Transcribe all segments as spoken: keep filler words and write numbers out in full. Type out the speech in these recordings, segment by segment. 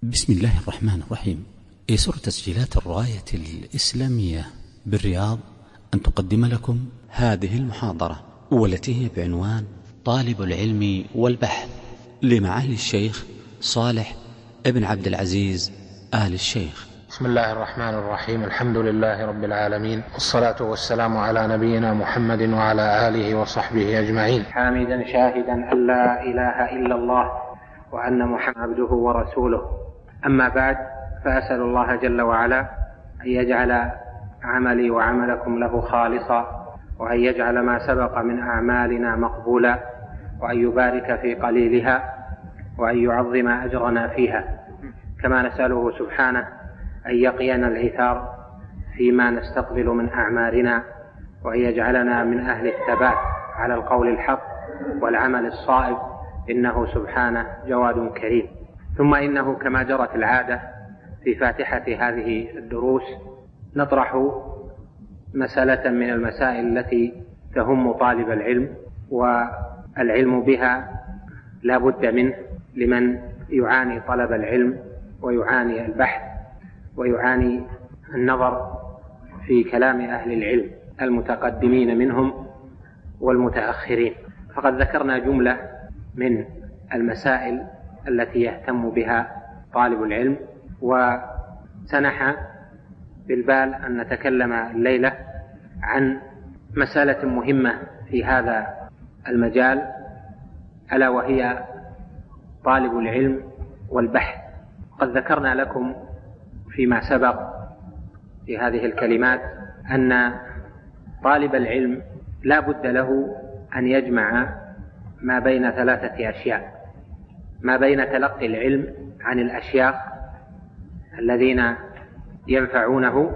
بسم الله الرحمن الرحيم. يسر تسجيلات الراية الإسلامية بالرياض أن تقدم لكم هذه المحاضرة، والتي هي بعنوان طالب العلم والبحث لمعالي الشيخ صالح ابن عبد العزيز آل الشيخ. بسم الله الرحمن الرحيم. الحمد لله رب العالمين، والصلاة والسلام على نبينا محمد وعلى آله وصحبه أجمعين، حامدا شاهدا أن لا إله إلا الله وأن محمد عبده ورسوله. أما بعد، فأسأل الله جل وعلا أن يجعل عملي وعملكم له خالصا، وأن يجعل ما سبق من أعمالنا مقبولا، وأن يبارك في قليلها، وأن يعظم أجرنا فيها. كما نسأله سبحانه أن يقينا العثار فيما نستقبل من أعمالنا، وأن يجعلنا من أهل الثبات على القول الحق والعمل الصائب، إنه سبحانه جواد كريم. ثم إنه كما جرت العادة في فاتحة هذه الدروس نطرح مسألة من المسائل التي تهم طالب العلم، والعلم بها لا بد منه لمن يعاني طلب العلم ويعاني البحث ويعاني النظر في كلام أهل العلم المتقدمين منهم والمتأخرين. فقد ذكرنا جملة من المسائل التي يهتم بها طالب العلم، وسنح بالبال أن نتكلم الليلة عن مسألة مهمة في هذا المجال، ألا وهي طالب العلم والبحث. قد ذكرنا لكم فيما سبق في هذه الكلمات أن طالب العلم لا بد له أن يجمع ما بين ثلاثة أشياء: ما بين تلقي العلم عن الأشياخ الذين ينفعونه،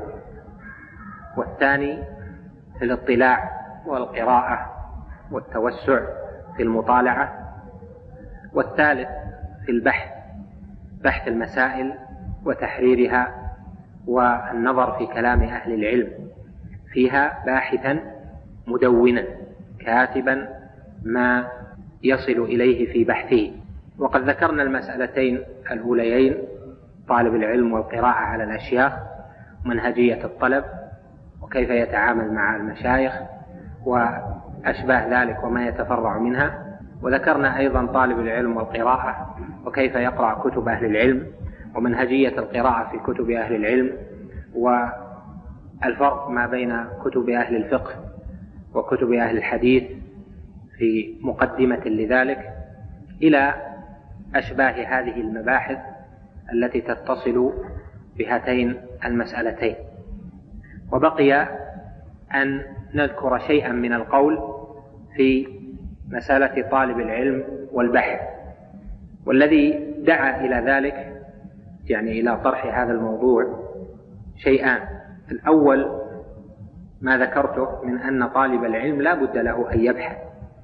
والثاني في الاطلاع والقراءة والتوسع في المطالعة، والثالث في البحث، بحث المسائل وتحريرها والنظر في كلام أهل العلم فيها، باحثا مدونا كاتبا ما يصل إليه في بحثه. وقد ذكرنا المسألتين الأوليين: طالب العلم والقراءة على الأشياخ، منهجية الطلب، وكيف يتعامل مع المشايخ وأشباه ذلك وما يتفرع منها. وذكرنا أيضا طالب العلم والقراءة وكيف يقرأ كتب أهل العلم، ومنهجية القراءة في كتب أهل العلم، والفرق ما بين كتب أهل الفقه وكتب أهل الحديث في مقدمة لذلك، إلى أشباه هذه المباحث التي تتصل بهاتين المسألتين. وبقي أن نذكر شيئا من القول في مسألة طالب العلم والبحث، والذي دعا إلى ذلك، يعني إلى طرح هذا الموضوع، شيئان: الأول ما ذكرته من أن طالب العلم لا بد له أن يبحث،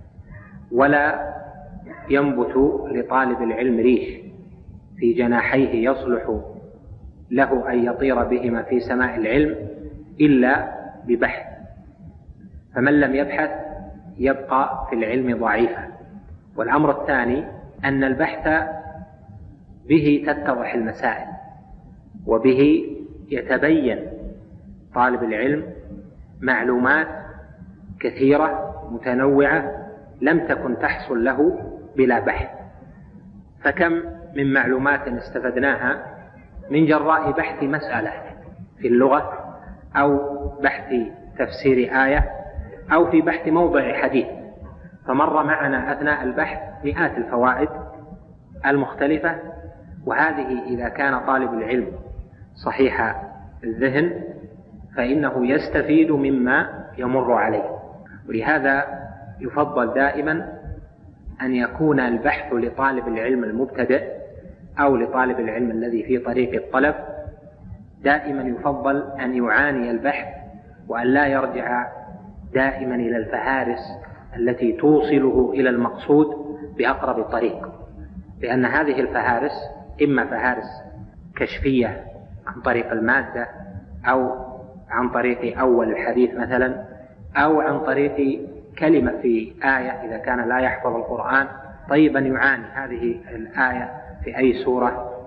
ولا ينبت لطالب العلم ريش في جناحيه يصلح له أن يطير بهما في سماء العلم إلا ببحث، فمن لم يبحث يبقى في العلم ضعيفا. والأمر الثاني أن البحث به تتضح المسائل، وبه يتبين طالب العلم معلومات كثيرة متنوعة لم تكن تحصل له بلا بحث. فكم من معلومات استفدناها من جراء بحث مسألة في اللغة، أو بحث تفسير آية، أو في بحث موضع حديث، فمر معنا أثناء البحث مئات الفوائد المختلفة. وهذه إذا كان طالب العلم صحيح الذهن فإنه يستفيد مما يمر عليه. ولهذا يفضل دائما أن يكون البحث لطالب العلم المبتدئ أو لطالب العلم الذي في طريق الطلب، دائما يفضل أن يعاني البحث، وأن لا يرجع دائما إلى الفهارس التي توصله إلى المقصود بأقرب طريق، لأن هذه الفهارس إما فهارس كشفية عن طريق المادة، أو عن طريق أول الحديث مثلا، أو عن طريق كلمة في آية إذا كان لا يحفظ القرآن. طيبا يعاني هذه الآية في أي سورة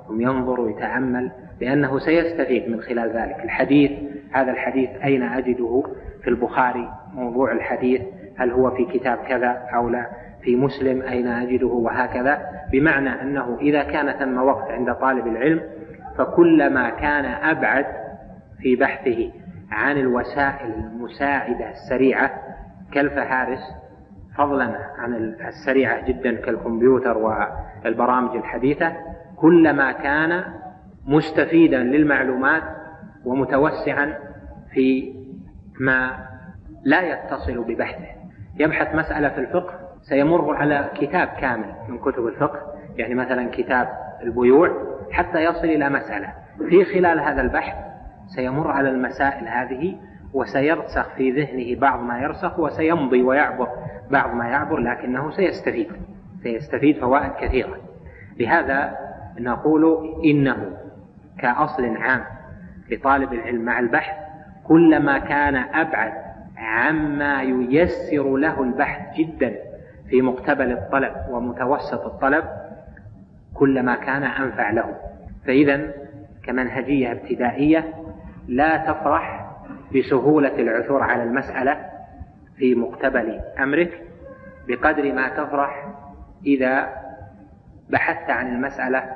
ثم ينظر ويتأمل، لأنه سيستفيد من خلال ذلك. الحديث، هذا الحديث أين أجده؟ في البخاري. موضوع الحديث هل هو في كتاب كذا أو لا؟ في مسلم أين أجده؟ وهكذا. بمعنى أنه إذا كان ثم وقت عند طالب العلم، فكلما كان أبعد في بحثه عن الوسائل المساعدة السريعة كالفهارس، فضلا عن السريعة جدا كالكمبيوتر والبرامج الحديثة، كلما كان مستفيدا للمعلومات ومتوسعا في ما لا يتصل ببحثه. يبحث مسألة في الفقه سيمر على كتاب كامل من كتب الفقه، يعني مثلا كتاب البيوع، حتى يصل إلى مسألة. في خلال هذا البحث سيمر على المسائل هذه، وسيرسخ في ذهنه بعض ما يرسخ، وسيمضي ويعبر بعض ما يعبر، لكنه سيستفيد سيستفيد فوائد كثيرة. لهذا نقول إنه كأصل عام لطالب العلم مع البحث، كلما كان أبعد عما ييسر له البحث جدا في مقتبل الطلب ومتوسط الطلب، كلما كان أنفع له. فإذا كمنهجية ابتدائية لا تفرح بسهولة العثور على المسألة في مقتبل أمرك بقدر ما تفرح إذا بحثت عن المسألة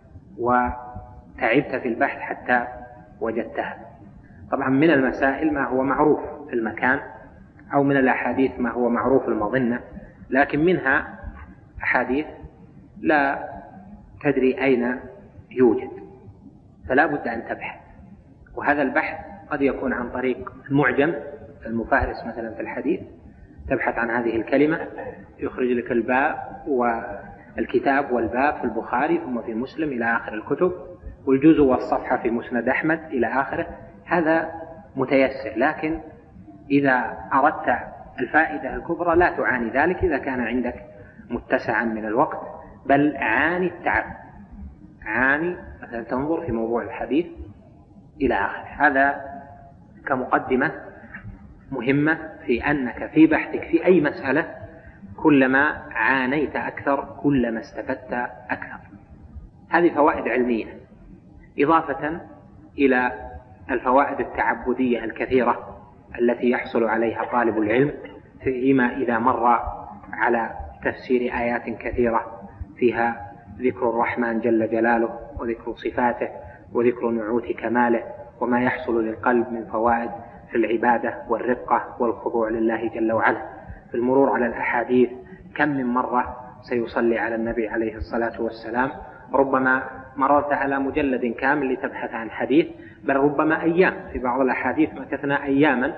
وتعبت في البحث حتى وجدتها. طبعا من المسائل ما هو معروف في المكان، أو من الأحاديث ما هو معروف المظنة، لكن منها أحاديث لا تدري أين يوجد، فلا بد أن تبحث. وهذا البحث قد يكون عن طريق المعجم المفهرس مثلا في الحديث، تبحث عن هذه الكلمة يخرج لك الباب والكتاب والباب في البخاري ثم في مسلم إلى آخر الكتب، والجزء والصفحة في مسند أحمد إلى آخره. هذا متيسر، لكن إذا أردت الفائدة الكبرى لا تعاني ذلك إذا كان عندك متسعا من الوقت، بل عاني التعب، عاني مثلا تنظر في موضوع الحديث إلى آخره. هذا كمقدمة مهمة في أنك في بحثك في أي مسألة كلما عانيت أكثر كلما استفدت أكثر. هذه فوائد علمية، إضافة إلى الفوائد التعبدية الكثيرة التي يحصل عليها طالب العلم فيما إذا مر على تفسير آيات كثيرة فيها ذكر الرحمن جل جلاله وذكر صفاته وذكر نعوت كماله، وما يحصل للقلب من فوائد في العبادة والرقة والخضوع لله جل وعلا. في المرور على الأحاديث كم من مرة سيصلي على النبي عليه الصلاة والسلام، ربما مررت على مجلد كامل لتبحث عن حديث، بل ربما أيام، في بعض الأحاديث مكثنا أياما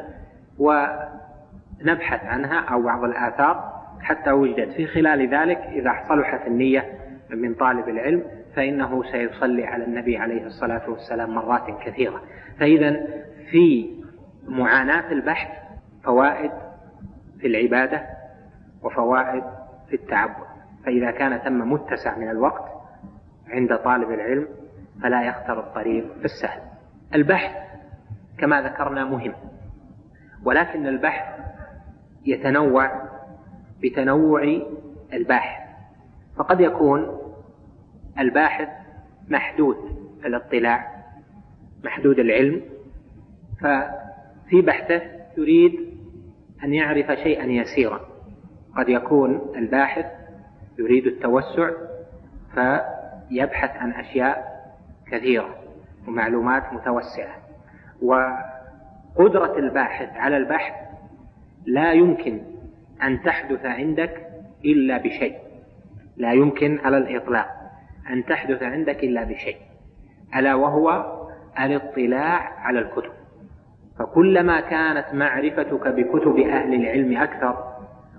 ونبحث عنها أو بعض الآثار حتى وجدت. في خلال ذلك إذا صلحت النية من طالب العلم فإنه سيصلي على النبي عليه الصلاة والسلام مرات كثيرة. فإذا في معاناة البحث فوائد في العبادة وفوائد في التعبد، فإذا كان ثم متسع من الوقت عند طالب العلم فلا يختار الطريق السهل. البحث كما ذكرنا مهم، ولكن البحث يتنوع بتنوع الباحث، فقد يكون الباحث محدود الاطلاع محدود العلم، ففي بحثه يريد أن يعرف شيئا يسيرا. قد يكون الباحث يريد التوسع فيبحث عن أشياء كثيرة ومعلومات متوسعة، وقدرة الباحث على البحث لا يمكن أن تحدث عندك إلا بشيء، لا يمكن على الإطلاق أن تحدث عندك إلا بشيء، ألا وهو الاطلاع على الكتب. فكلما كانت معرفتك بكتب أهل العلم أكثر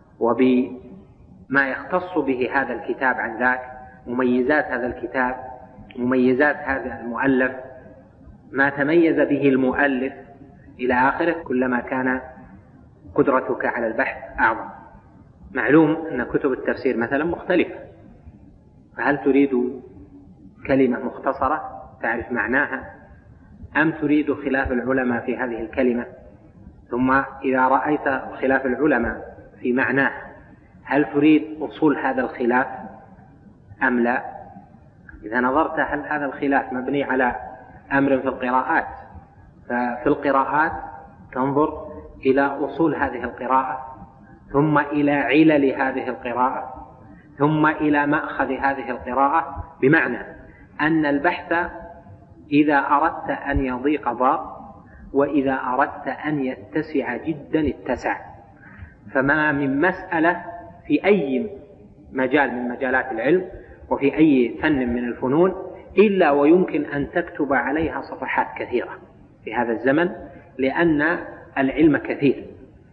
وبما يختص به هذا الكتاب عن ذاك، مميزات هذا الكتاب، مميزات هذا المؤلف، ما تميز به المؤلف إلى آخره، كلما كان قدرتك على البحث أعظم. معلوم أن كتب التفسير مثلا مختلفة، فهل تريد كلمة مختصرة تعرف معناها، أم تريد خلاف العلماء في هذه الكلمة؟ ثم إذا رأيت خلاف العلماء في معناه هل تريد أصول هذا الخلاف أم لا؟ إذا نظرت هل هذا الخلاف مبني على أمر في القراءات، ففي القراءات تنظر إلى أصول هذه القراءة، ثم إلى علل هذه القراءة، ثم إلى مأخذ هذه القراءة، بمعنى أن البحث إذا أردت أن يضيق ضاق، وإذا أردت أن يتسع جدا اتسع. فما من مسألة في أي مجال من مجالات العلم وفي أي فن من الفنون إلا ويمكن أن تكتب عليها صفحات كثيرة في هذا الزمن، لأن العلم كثير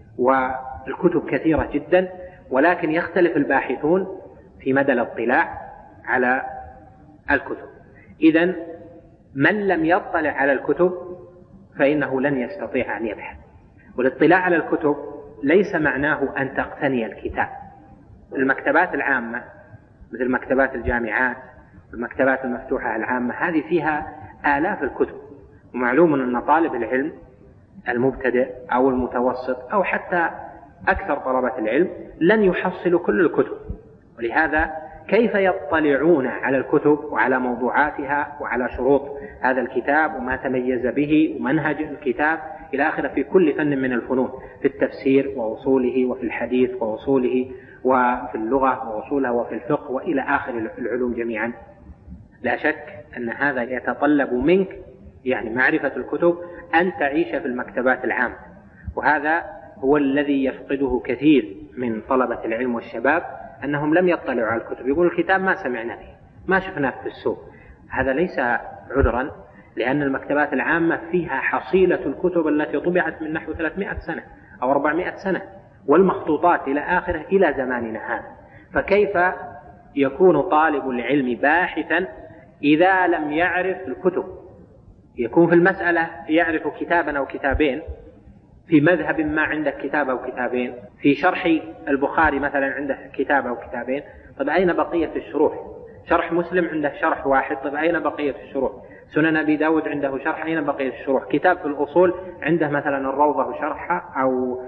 والكتب كثيرة جدا، ولكن يختلف الباحثون في مدى الاطلاع على الكتب. إذن من لم يطلع على الكتب فإنه لن يستطيع أن يبحث. والاطلاع على الكتب ليس معناه أن تقتني الكتاب. المكتبات العامة مثل مكتبات الجامعات والمكتبات المفتوحة العامة هذه فيها آلاف الكتب، ومعلوم أن طالب العلم المبتدئ أو المتوسط أو حتى أكثر طلبة العلم لن يحصلوا كل الكتب، ولهذا كيف يطلعون على الكتب وعلى موضوعاتها وعلى شروط هذا الكتاب وما تميز به ومنهج الكتاب إلى آخره في كل فن من الفنون، في التفسير وأصوله، وفي الحديث وأصوله، وفي اللغة وأصولها، وفي الفقه، وإلى آخر العلوم جميعا. لا شك أن هذا يتطلب منك يعني معرفة الكتب، أن تعيش في المكتبات العامة، وهذا هو الذي يفقده كثير من طلبة العلم والشباب، أنهم لم يطلعوا على الكتب، يقول الكتاب ما سمعنا به، ما شفناه في السوق. هذا ليس عذرا، لأن المكتبات العامة فيها حصيلة الكتب التي طبعت من نحو ثلاثمائة سنة أو أربعمائة سنة، والمخطوطات إلى آخره إلى زماننا هذا. فكيف يكون طالب العلم باحثا إذا لم يعرف الكتب؟ يكون في المسألة يعرف كتابا أو كتابين، في مذهب ما عنده كتاب أو كتابين، في شرح البخاري مثلا عنده كتاب أو كتابين، طب أين بقية الشروح؟ شرح مسلم عنده شرح واحد، طب أين بقية الشروح؟ سنن أبي داود عنده شرح، أين بقية الشروح؟ كتاب في الأصول عنده مثلا الروضة وشرحها، أو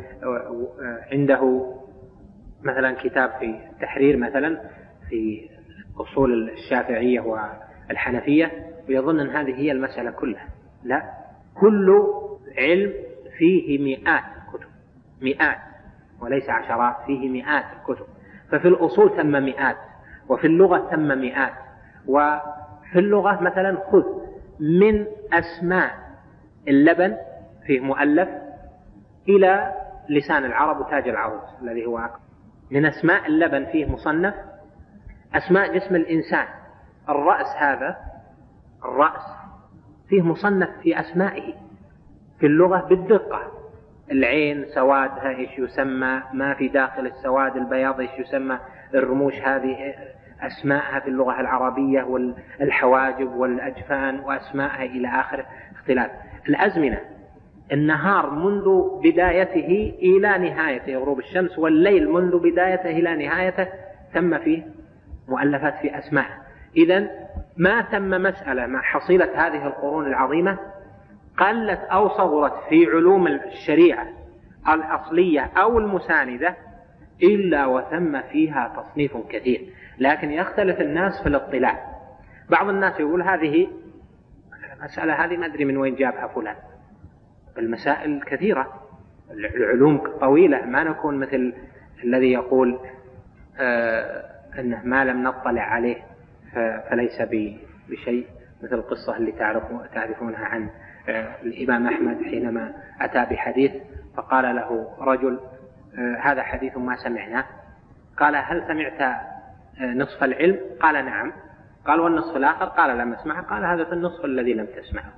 عنده مثلا كتاب في التحرير مثلا في أصول الشافعية والحنفية، ويظن أن هذه هي المسألة كلها. لا، كل علم فيه مئات الكتب، مئات وليس عشرات، فيه مئات الكتب. ففي الأصول ثم مئات، وفي اللغة ثم مئات. وفي اللغة مثلا خذ من أسماء اللبن فيه مؤلف إلى لسان العرب وتاج العروس الذي هو أكبر. من أسماء اللبن فيه مصنف. أسماء جسم الإنسان، الرأس، هذا الرأس فيه مصنف في أسمائه في اللغة بالدقة. العين سوادها إيش يسمى، ما في داخل السواد البياض إيش يسمى، الرموش هذه أسماءها في اللغة العربية، والحواجب والأجفان وأسماءها إلى آخر اختلاف. الأزمنة، النهار منذ بدايته إلى نهايته غروب الشمس، والليل منذ بدايته إلى نهايته، ثم فيه مؤلفات في أسماء. إذن ما ثم مسألة مع حصيلة هذه القرون العظيمة قلت أو صغرت في علوم الشريعة الأصلية أو المساندة إلا وثم فيها تصنيف كثير. لكن يختلف الناس في الاطلاع. بعض الناس يقول هذه المسألة هذه ما أدري من وين جابها فلان. المسائل كثيرة، العلوم طويلة، ما نكون مثل الذي يقول آه أنه ما لم نطلع عليه فليس بشيء، مثل القصة اللي تعرفونها عن آه الإمام أحمد حينما أتى بحديث فقال له رجل آه هذا حديث ما سمعناه. قال هل سمعت آه نصف العلم؟ قال نعم. قال والنصف الآخر؟ قال لم أسمعه. قال هذا في النصف الذي لم تسمعه.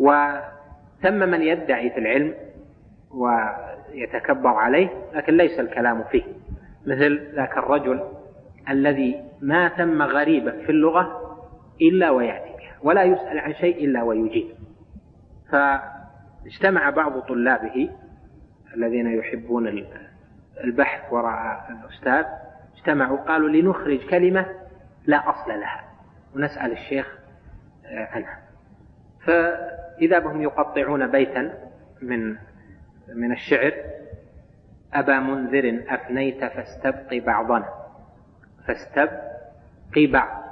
وثم من يدعي في العلم ويتكبر عليه، لكن ليس الكلام فيه، مثل ذاك الرجل الذي ما ثم غريبة في اللغة إلا ويأتي بها، ولا يسأل عن شيء إلا ويجيب. فاجتمع بعض طلابه الذين يحبون البحث وراء الأستاذ، اجتمعوا قالوا لنخرج كلمة لا أصل لها ونسأل الشيخ عنها. فإذا بهم يقطعون بيتا من من الشعر: أبا منذر أفنيت فاستبقي بعضنا، فاستبقي بعض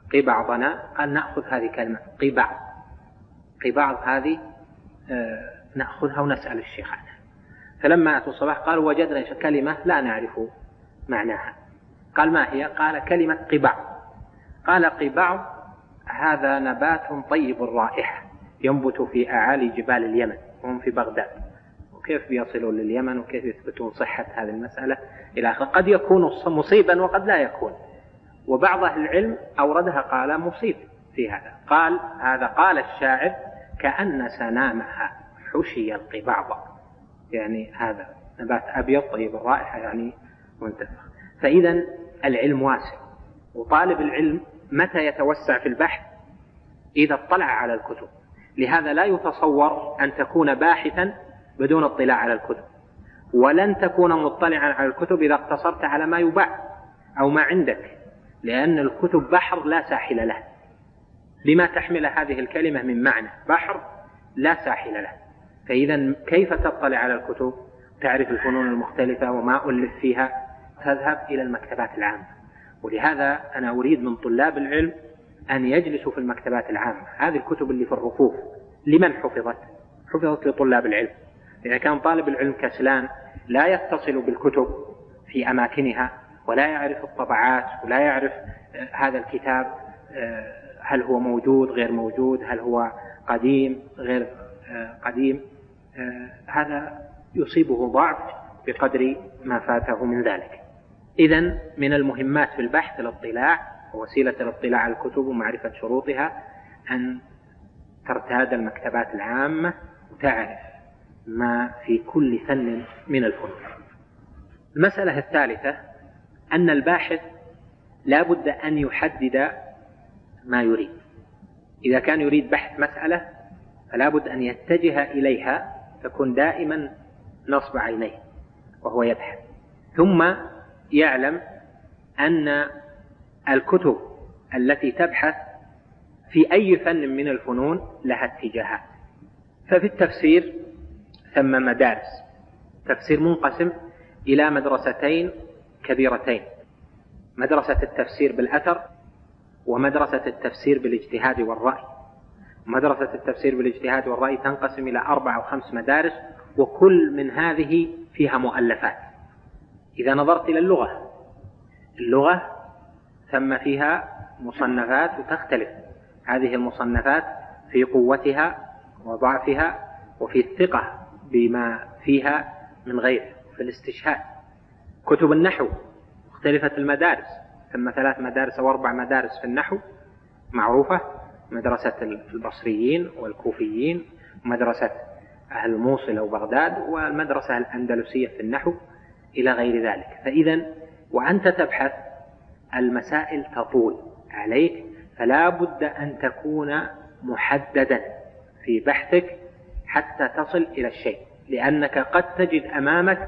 قي بعضنا، قال نأخذ هذه كلمة قي بعض، قي بعض هذه آه نأخذها ونسأل الشيخ عنها. فلما أتوا الصباح قالوا وجدنا كلمة لا نعرف معناها. قال ما هي؟ قال كلمة قي بعض. قال قي بعض هذا نبات طيب الرائحة ينبت في أعالي جبال اليمن وهم في بغداد. وكيف بيصلون لليمن وكيف يثبتون صحة هذه المسألة إلى آخره؟ قد يكون مصيبا وقد لا يكون، وبعض أهل العلم أوردها قال مصيب في هذا. قال هذا قال الشاعر كأن سنامها حشي القبعض، يعني هذا نبات أبيض طيب الرائحة يعني منتفخ. فإذا العلم واسع، وطالب العلم متى يتوسع في البحث؟ إذا اطلع على الكتب. لهذا لا يتصور أن تكون باحثا بدون اطلاع على الكتب، ولن تكون مطلعا على الكتب إذا اقتصرت على ما يباع أو ما عندك، لأن الكتب بحر لا ساحل له، بما تحمل هذه الكلمة من معنى، بحر لا ساحل له. فإذا كيف تطلع على الكتب؟ تعرف الفنون المختلفة وما ألف فيها، تذهب إلى المكتبات العامة. ولهذا أنا أريد من طلاب العلم أن يجلسوا في المكتبات العامة. هذه الكتب اللي في الرفوف لمن حفظت؟ حفظت لطلاب العلم. إذا كان طالب العلم كسلان لا يتصل بالكتب في أماكنها ولا يعرف الطبعات ولا يعرف هذا الكتاب هل هو موجود غير موجود، هل هو قديم غير قديم، هذا يصيبه ضعف بقدر ما فاته من ذلك. إذن من المهمات في البحث الاطلاع، ووسيلة الاطلاع على الكتب ومعرفة شروطها أن ترتاد المكتبات العامة وتعرف ما في كل فن من الفنون. المسألة الثالثة أن الباحث لا بد أن يحدد ما يريد. إذا كان يريد بحث مسألة فلا بد أن يتجه إليها، تكون دائما نصب عينيه وهو يبحث، ثم يعلم أن الكتب التي تبحث في أي فن من الفنون لها اتجاهات. ففي التفسير ثم مدارس، تفسير منقسم إلى مدرستين كبيرتين: مدرسة التفسير بالأثر، ومدرسة التفسير بالاجتهاد والرأي. مدرسة التفسير بالاجتهاد والرأي تنقسم إلى أربع أو خمس مدارس، وكل من هذه فيها مؤلفات. إذا نظرت إلى اللغة، اللغة ثم فيها مصنفات وتختلف هذه المصنفات في قوتها وضعفها وفي الثقة بما فيها من غيره، في الاستشهاد. كتب النحو مختلفة المدارس، ثم ثلاث مدارس أو أربع مدارس في النحو معروفة: مدرسة البصريين والكوفيين، ومدرسة أهل الموصل وبغداد، والمدرسة الأندلسية في النحو، إلى غير ذلك. فإذا وأنت تبحث المسائل تطول عليك، فلا بد أن تكون محددا في بحثك حتى تصل إلى الشيء، لأنك قد تجد أمامك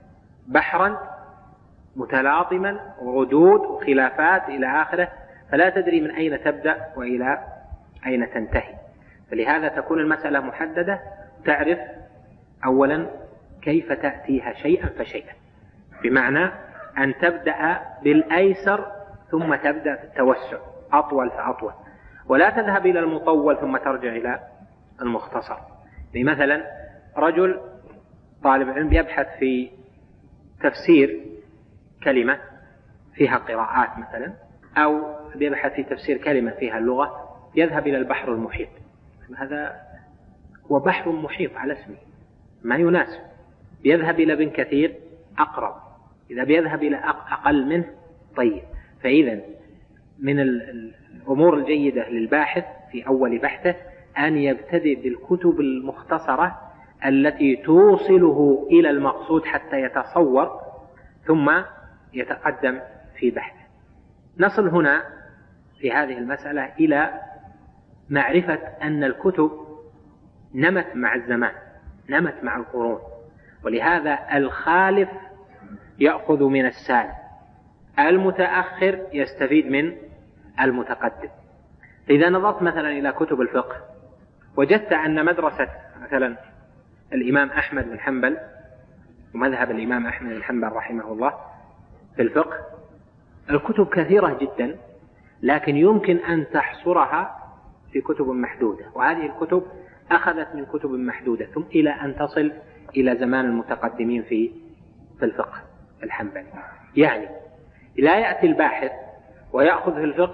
بحرا متلاطما وردود وخلافات إلى آخره، فلا تدري من أين تبدأ وإلى أين تنتهي. فلهذا تكون المسألة محددة، تعرف أولا كيف تأتيها شيئا فشيئا، بمعنى أن تبدأ بالأيسر ثم تبدأ في التوسع أطول فأطول، ولا تذهب إلى المطول ثم ترجع إلى المختصر. مثلا رجل طالب علم يبحث في تفسير كلمة فيها قراءات مثلا، أو يبحث في تفسير كلمة فيها اللغة، يذهب إلى البحر المحيط. هذا هو بحر محيط على اسمه، ما يناسب. يذهب إلى ابن كثير أقرب، إذا بيذهب إلى أقل منه طيب. فإذا من الأمور الجيدة للباحث في أول بحثه أن يبتدئ بالكتب المختصرة التي توصله إلى المقصود حتى يتصور، ثم يتقدم في بحثه. نصل هنا في هذه المسألة إلى معرفة أن الكتب نمت مع الزمان، نمت مع القرون، ولهذا الخالف يأخذ من السالف، المتأخر يستفيد من المتقدم. إذا نظرت مثلا إلى كتب الفقه وجدت أن مدرسة مثلا الإمام أحمد بن حنبل ومذهب الإمام أحمد بن حنبل رحمه الله في الفقه، الكتب كثيرة جدا، لكن يمكن أن تحصرها في كتب محدودة، وهذه الكتب أخذت من كتب محدودة ثم إلى أن تصل إلى زمان المتقدمين في في الفقه الحنبلي. يعني لا يأتي الباحث ويأخذ في الفقه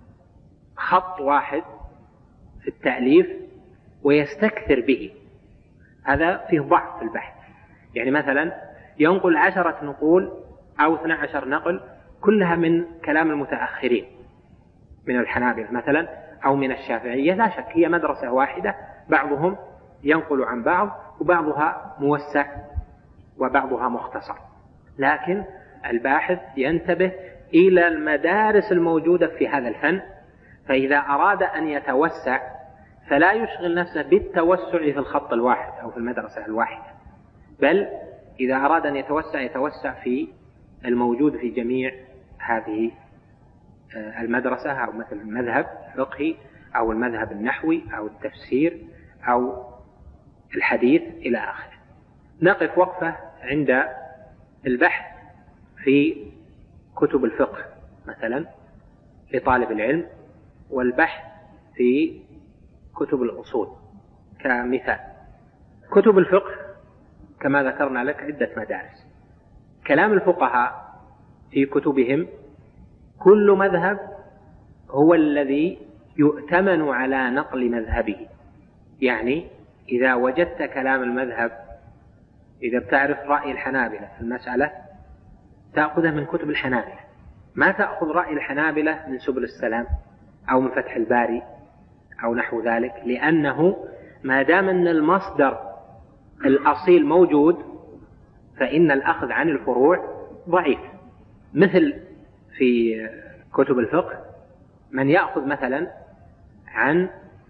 خط واحد في التأليف ويستكثر به، هذا فيه ضعف في البحث. يعني مثلا ينقل عشرة نقول أو اثنى عشر نقل كلها من كلام المتأخرين من الحنابلة مثلا أو من الشافعية، لا شك هي مدرسة واحدة، بعضهم ينقل عن بعض وبعضها موسع وبعضها مختصر، لكن الباحث ينتبه إلى المدارس الموجودة في هذا الفن، فإذا أراد أن يتوسع فلا يشغل نفسه بالتوسع في الخط الواحد أو في المدرسة الواحدة، بل إذا أراد أن يتوسع يتوسع في الموجود في جميع هذه المدرسة، أو مثل المذهب الفقهي أو المذهب النحوي أو التفسير أو الحديث إلى آخره. نقف وقفة عند البحث في كتب الفقه مثلا لطالب العلم، والبحث في كتب الأصول كمثال. كتب الفقه كما ذكرنا لك عدة مدارس. كلام الفقهاء في كتبهم كل مذهب هو الذي يؤتمن على نقل مذهبه، يعني إذا وجدت كلام المذهب، إذا بتعرف رأي الحنابلة في المسألة تأخذه من كتب الحنابلة، ما تأخذ رأي الحنابلة من سبل السلام أو من فتح الباري أو نحو ذلك، لأنه ما دام أن المصدر الأصيل موجود فإن الأخذ عن الفروع ضعيف. مثل في كتب الفقه من يأخذ مثلا عن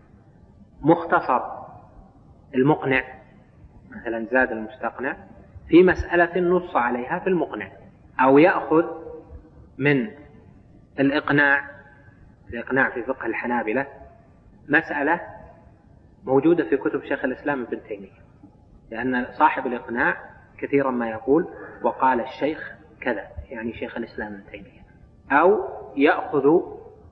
مختصر المقنع مثلا زاد المستقنع في مسألة نص عليها في المقنع، أو يأخذ من الإقناع الإقناع في فقه الحنابلة مسألة موجودة في كتب شيخ الإسلام ابن تيمية، لأن صاحب الإقناع كثيرا ما يقول وقال الشيخ كذا، يعني شيخ الإسلام ابن تيمية. أو يأخذ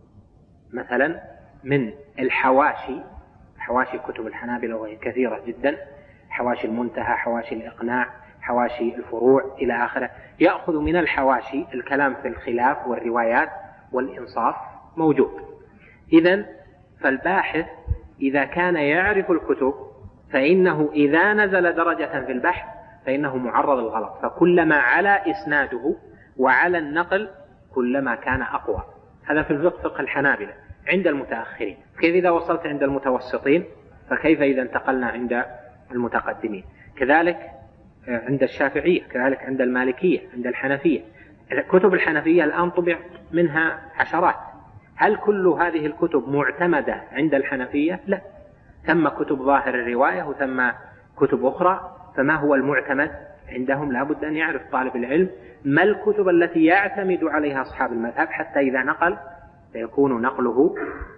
مثلا من الحواشي، حواشي كتب الحنابلة وهي كثيرة جدا، حواشي المنتهى، حواشي الإقناع، حواشي الفروع إلى آخره، يأخذ من الحواشي الكلام في الخلاف والروايات والإنصاف موجود. إذن فالباحث إذا كان يعرف الكتب فإنه إذا نزل درجة في البحث فإنه معرض للغلط، فكلما على إسناده وعلى النقل كلما كان أقوى. هذا في الفقه فقه الحنابلة عند المتأخرين. كيف إذا وصلت عند المتوسطين؟ فكيف إذا انتقلنا عند المتقدمين؟ كذلك عند الشافعية، كذلك عند المالكية، عند الحنفية. كتب الحنفية الآن طبع منها عشرات، هل كل هذه الكتب معتمدة عند الحنفية؟ لا، ثم كتب ظاهر الرواية وثم كتب أخرى، فما هو المعتمد عندهم؟ لا بد أن يعرف طالب العلم ما الكتب التي يعتمد عليها أصحاب المذهب، حتى إذا نقل فيكون نقله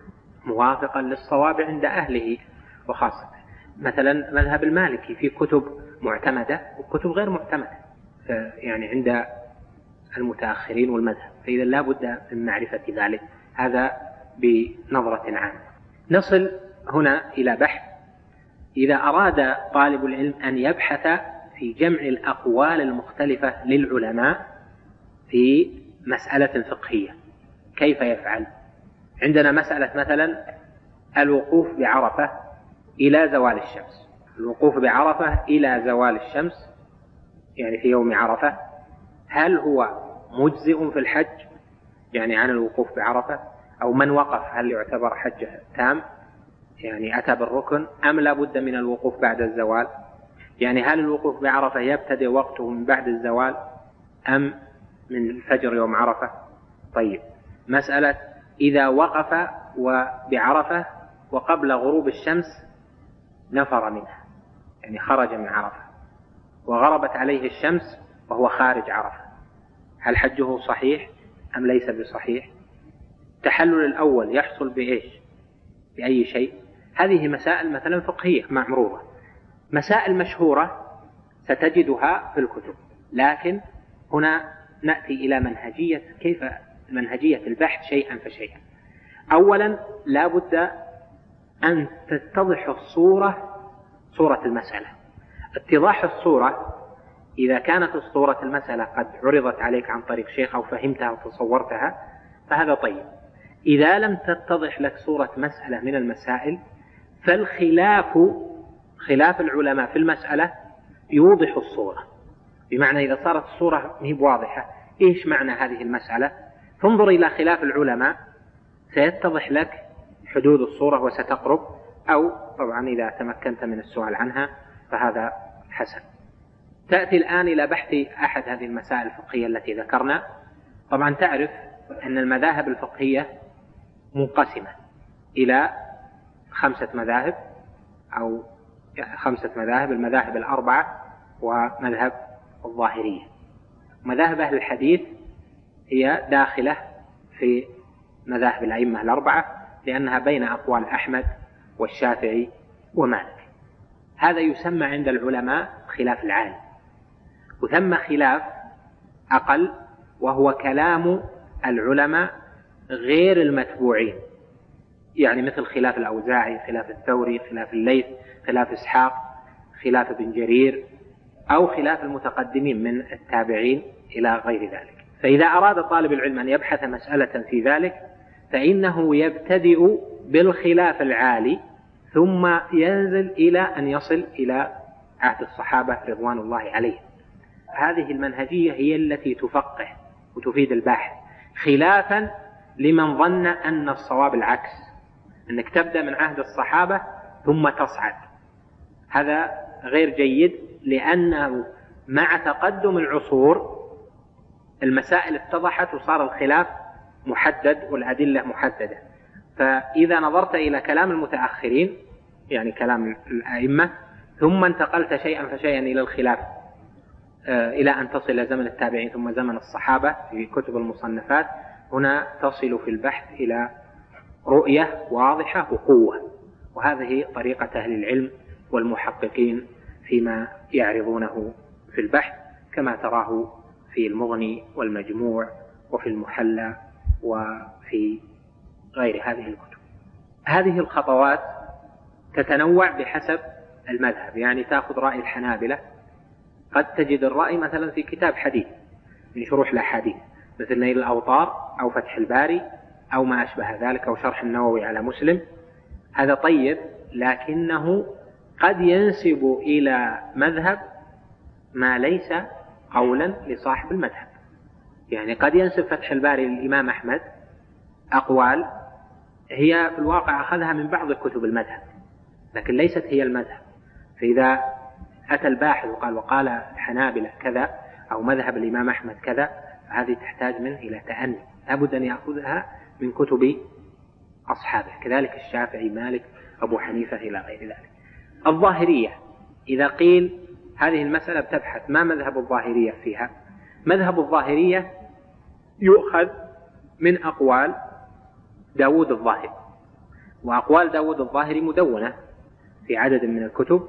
موافقا للصواب عند أهله وخاصة. مثلا مذهب المالكي في كتب معتمدة وكتب غير معتمدة يعني عند المتأخرين والمذهب، فإذا لا بد من معرفة ذلك. هذا بنظرة عامة. نصل هنا إلى بحث إذا أراد طالب العلم أن يبحث في جمع الأقوال المختلفة للعلماء في مسألة فقهية كيف يفعل؟ عندنا مسألة مثلا الوقوف بعرفة إلى زوال الشمس، الوقوف بعرفة إلى زوال الشمس يعني في يوم عرفة، هل هو مجزئ في الحج يعني عن الوقوف بعرفة، أو من وقف هل يعتبر حجه تام يعني أتى بالركن، أم لا بد من الوقوف بعد الزوال؟ يعني هل الوقوف بعرفة يبتدئ وقته من بعد الزوال أم من الفجر يوم عرفة؟ طيب، مسألة إذا وقف وبعرفة وقبل غروب الشمس نفر منها يعني خرج من عرفة وغربت عليه الشمس وهو خارج عرفة، هل حجه صحيح أم ليس بصحيح؟ التحلل الأول يحصل بإيش؟ بأي شيء؟ هذه مسائل مثلا فقهية معروفة، مسائل مشهورة ستجدها في الكتب، لكن هنا نأتي إلى منهجية كيف منهجية البحث شيئا فشيئا. أولا لا بد أن تتضح الصورة، صورة المسألة. اتضاح الصورة إذا كانت صورة المسألة قد عرضت عليك عن طريق شيخ أو فهمتها وتصورتها فهذا طيب. إذا لم تتضح لك صورة مسألة من المسائل فالخلاف، خلاف العلماء في المسألة يوضح الصورة. بمعنى إذا صارت الصورة مهي واضحة إيش معنى هذه المسألة، فانظر إلى خلاف العلماء سيتضح لك حدود الصورة وستقرب، أو طبعا إذا تمكنت من السؤال عنها فهذا حسن. تأتي الآن إلى بحث أحد هذه المسائل الفقهية التي ذكرنا. طبعا تعرف أن المذاهب الفقهية منقسمة إلى خمسة مذاهب أو خمسة مذاهب، المذاهب الأربعة ومذهب الظاهرية. مذاهب أهل الحديث هي داخلة في مذاهب الأئمة الأربعة لأنها بين أقوال أحمد والشافعي ومالك. هذا يسمى عند العلماء خلاف العالم. وثم خلاف أقل وهو كلام العلماء غير المتبوعين، يعني مثل خلاف الأوزاعي، خلاف الثوري، خلاف الليث، خلاف إسحاق، خلاف ابن جرير، أو خلاف المتقدمين من التابعين إلى غير ذلك. فإذا أراد طالب العلم أن يبحث مسألة في ذلك فإنه يبتدئ بالخلاف العالي ثم ينزل إلى أن يصل إلى عهد الصحابة رضوان الله عليهم. هذه المنهجية هي التي تفقه وتفيد الباحث، خلافا لمن ظن أن الصواب العكس، أنك تبدأ من عهد الصحابة ثم تصعد. هذا غير جيد، لأنه مع تقدم العصور المسائل اتضحت وصار الخلاف محدد والأدلة محددة. فإذا نظرت إلى كلام المتأخرين يعني كلام الأئمة ثم انتقلت شيئا فشيئا إلى الخلاف إلى أن تصل إلى زمن التابعين ثم زمن الصحابة في كتب المصنفات، هنا تصل في البحث إلى رؤية واضحة وقوة. وهذه طريقة أهل العلم والمحققين فيما يعرضونه في البحث، كما تراه في المغني والمجموع وفي المحلى وفي غير هذه الكتب. هذه الخطوات تتنوع بحسب المذهب، يعني تأخذ رأي الحنابلة قد تجد الرأي مثلا في كتاب حديث من شروح الأحاديث مثل نيل الأوطار أو فتح الباري أو ما أشبه ذلك أو شرح النووي على مسلم. هذا طيب، لكنه قد ينسب إلى مذهب ما ليس قولا لصاحب المذهب. يعني قد ينسب فتح الباري للإمام أحمد أقوال هي في الواقع أخذها من بعض كتب المذهب لكن ليست هي المذهب. فإذا أتى الباحث وقال وقال الحنابلة كذا أو مذهب الإمام أحمد كذا، فهذه تحتاج منه إلى تأني، لابد أن يأخذها من كتب أصحابه. كذلك الشافعي، مالك، أبو حنيفة إلى غير ذلك. الظاهرية إذا قيل هذه المسألة بتبحث ما مذهب الظاهرية فيها، مذهب الظاهرية يؤخذ من أقوال داود الظاهري، وأقوال داود الظاهري مدونة في عدد من الكتب،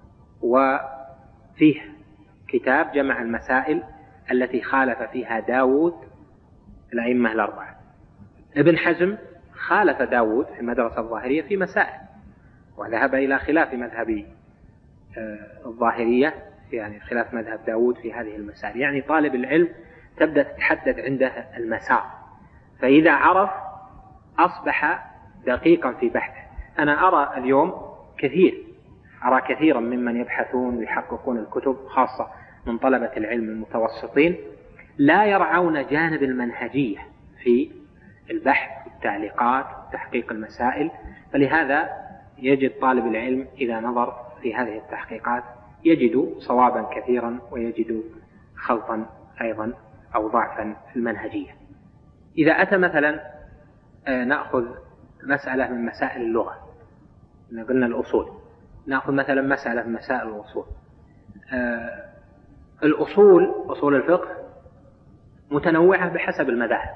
وفيه كتاب جمع المسائل التي خالف فيها داود الأئمة الأربعة. ابن حزم خالف داود في المدرسة الظاهرية في مسائل وذهب إلى خلاف مذهب الظاهرية، يعني خلاف مذهب داود في هذه المسائل. يعني طالب العلم تبدأ تتحدد عنده المسار، فإذا عرف أصبح دقيقا في بحثه. أنا أرى اليوم كثير أرى كثيرا ممن يبحثون ويحققون الكتب خاصة من طلبة العلم المتوسطين لا يرعون جانب المنهجية في البحث والتعليقات وتحقيق المسائل. فلهذا يجد طالب العلم إذا نظر في هذه التحقيقات يجد صوابا كثيرا ويجد خلطا أيضا أو ضعفا في المنهجية. إذا أتى مثلا نأخذ مسألة من مسائل اللغة، قلنا الأصول، نأخذ مثلا مسألة من مسائل الأصول. الأصول أصول الفقه متنوعة بحسب المذاهب،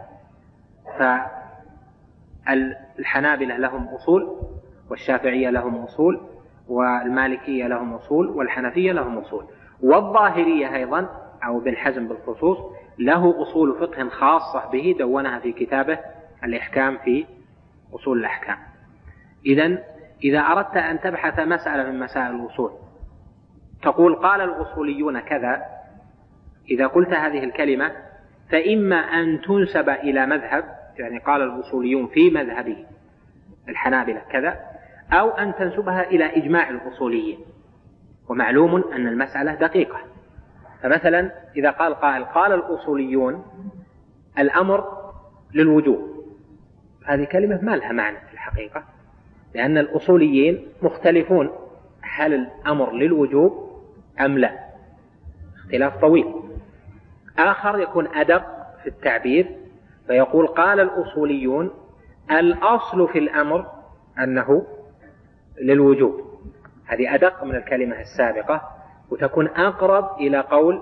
فالحنابلة لهم أصول، والشافعية لهم أصول، والمالكية لهم أصول، والحنفية لهم أصول، والظاهرية أيضا أو ابن حزم بالخصوص له أصول فقه خاصة به دونها في كتابه الإحكام في أصول الأحكام. إذن إذا أردت أن تبحث مسألة من مسائل الأصول تقول قال الأصوليون كذا، إذا قلت هذه الكلمة فإما أن تنسب إلى مذهب، يعني قال الأصوليون في مذهبه الحنابلة كذا، أو أن تنسبها إلى إجماع الأصوليين، ومعلوم أن المسألة دقيقة. فمثلا إذا قال قائل قال الأصوليون الأمر للوجوب، هذه كلمة ما لها معنى في الحقيقة، لأن الأصوليين مختلفون هل الأمر للوجوب أم لا، اختلاف طويل. آخر يكون أدق في التعبير فيقول قال الأصوليون الأصل في الأمر أنه للوجوب، هذه أدق من الكلمة السابقة وتكون أقرب إلى قول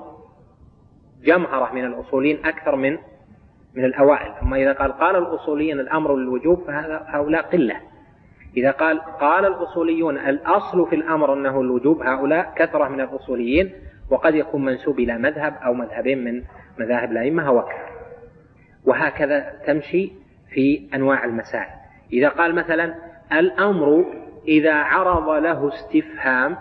جمهرة من الأصوليين أكثر من من الأوائل. أما إذا قال قال الأصوليين الأمر للوجوب فهذا هؤلاء قلة. إذا قال قال الأصوليون الأصل في الأمر أنه الوجوب، هؤلاء كثرة من الأصوليين، وقد يكون منسوب إلى مذهب أو مذهبين من مذاهب الأئمة أو أكثر. وهكذا تمشي في أنواع المسائل. إذا قال مثلا الأمر إذا عرض له استفهام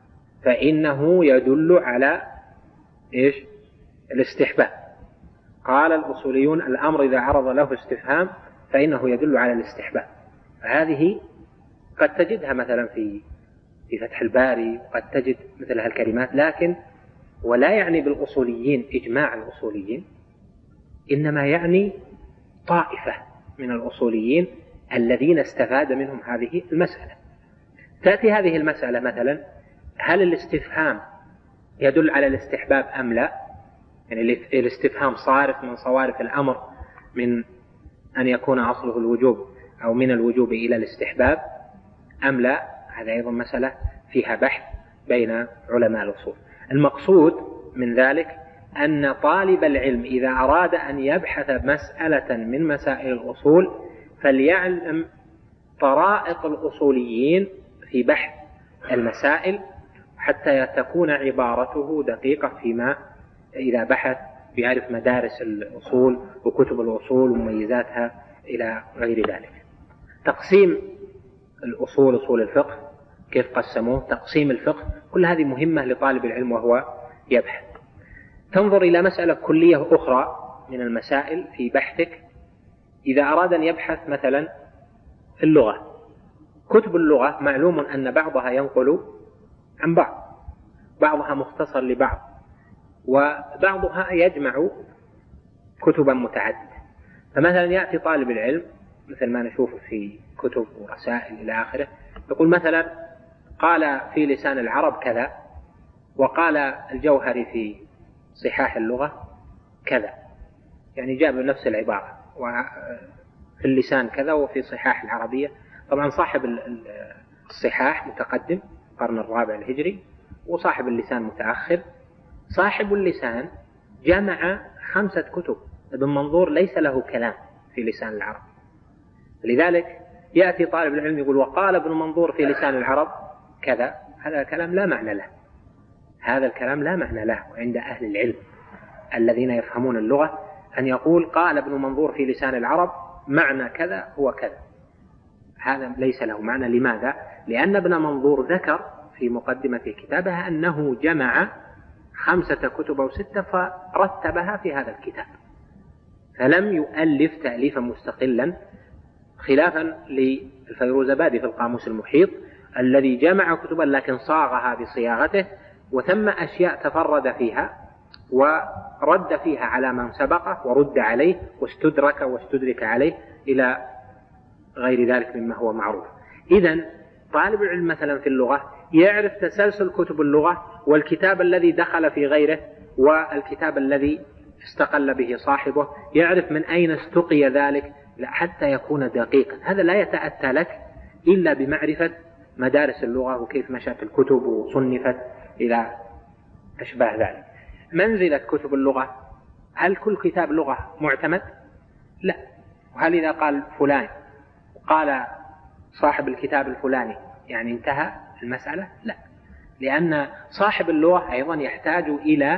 فإنه يدل على إيش؟ الاستحباب. قال الأصوليون الأمر إذا عرض له استفهام فإنه يدل على الاستحباب. هذه قد تجدها مثلا في في فتح الباري، قد تجد مثل هالكلمات، لكن ولا يعني بالأصوليين إجماع الأصوليين، إنما يعني طائفة من الأصوليين الذين استفاد منهم هذه المسألة. تأتي هذه المسألة مثلا هل الاستفهام يدل على الاستحباب أم لا، يعني الاستفهام صارف من صوارف الأمر من أن يكون أصله الوجوب أو من الوجوب إلى الاستحباب أم لا، هذا أيضا مسألة فيها بحث بين علماء الأصول. المقصود من ذلك أن طالب العلم إذا أراد أن يبحث مسألة من مسائل الأصول فليعلم طرائق الأصوليين في بحث المسائل حتى تكون عبارته دقيقة فيما إذا بحث، بيعرف مدارس الأصول وكتب الأصول ومميزاتها إلى غير ذلك. تقسيم الأصول، أصول الفقه كيف قسموه، تقسيم الفقه، كل هذه مهمة لطالب العلم وهو يبحث. تنظر إلى مسألة كلية أخرى من المسائل في بحثك. إذا أراد أن يبحث مثلا في اللغة، كتب اللغة معلوم أن بعضها ينقل عن بعض، بعضها مختصر لبعض، وبعضها يجمع كتبا متعددة. فمثلا يأتي طالب العلم مثل ما نشوف في كتب ورسائل إلى آخره، يقول مثلا قال في لسان العرب كذا، وقال الجوهري في صحاح اللغة كذا، يعني جاب نفس العبارة وفي اللسان كذا وفي صحاح العربية. طبعا صاحب الصحاح متقدم القرن الرابع الهجري وصاحب اللسان متأخر. صاحب اللسان جمع خمسة كتب، ابن منظور ليس له كلام في لسان العرب، لذلك يأتي طالب العلم يقول وقال ابن منظور في لسان العرب كذا، هذا الكلام لا معنى له، هذا الكلام لا معنى له. وعند أهل العلم الذين يفهمون اللغة أن يقول قال ابن منظور في لسان العرب معنى كذا هو كذا، هذا ليس له معنى. لماذا؟ لأن ابن منظور ذكر في مقدمة كتابها أنه جمع خمسة كتب أو ستة فرتبها في هذا الكتاب، فلم يؤلف تأليفا مستقلا، خلافا للفيروزابادي في القاموس المحيط الذي جمع كتبا لكن صاغها بصياغته، وثم أشياء تفرد فيها ورد فيها على من سبقه ورد عليه واستدرك واستدرك عليه إلى غير ذلك مما هو معروف. إذن طالب العلم مثلا في اللغة يعرف تسلسل كتب اللغة والكتاب الذي دخل في غيره والكتاب الذي استقل به صاحبه، يعرف من أين استقي ذلك حتى يكون دقيقا. هذا لا يتأتى لك إلا بمعرفة مدارس اللغة وكيف مشت الكتب وصنفت إلى أشباه ذلك. منزلة كتب اللغة، هل كل كتاب لغة معتمد؟ لا. وهل إذا قال فلان قال صاحب الكتاب الفلاني يعني انتهى المسألة؟ لا، لأن صاحب اللغة أيضا يحتاج إلى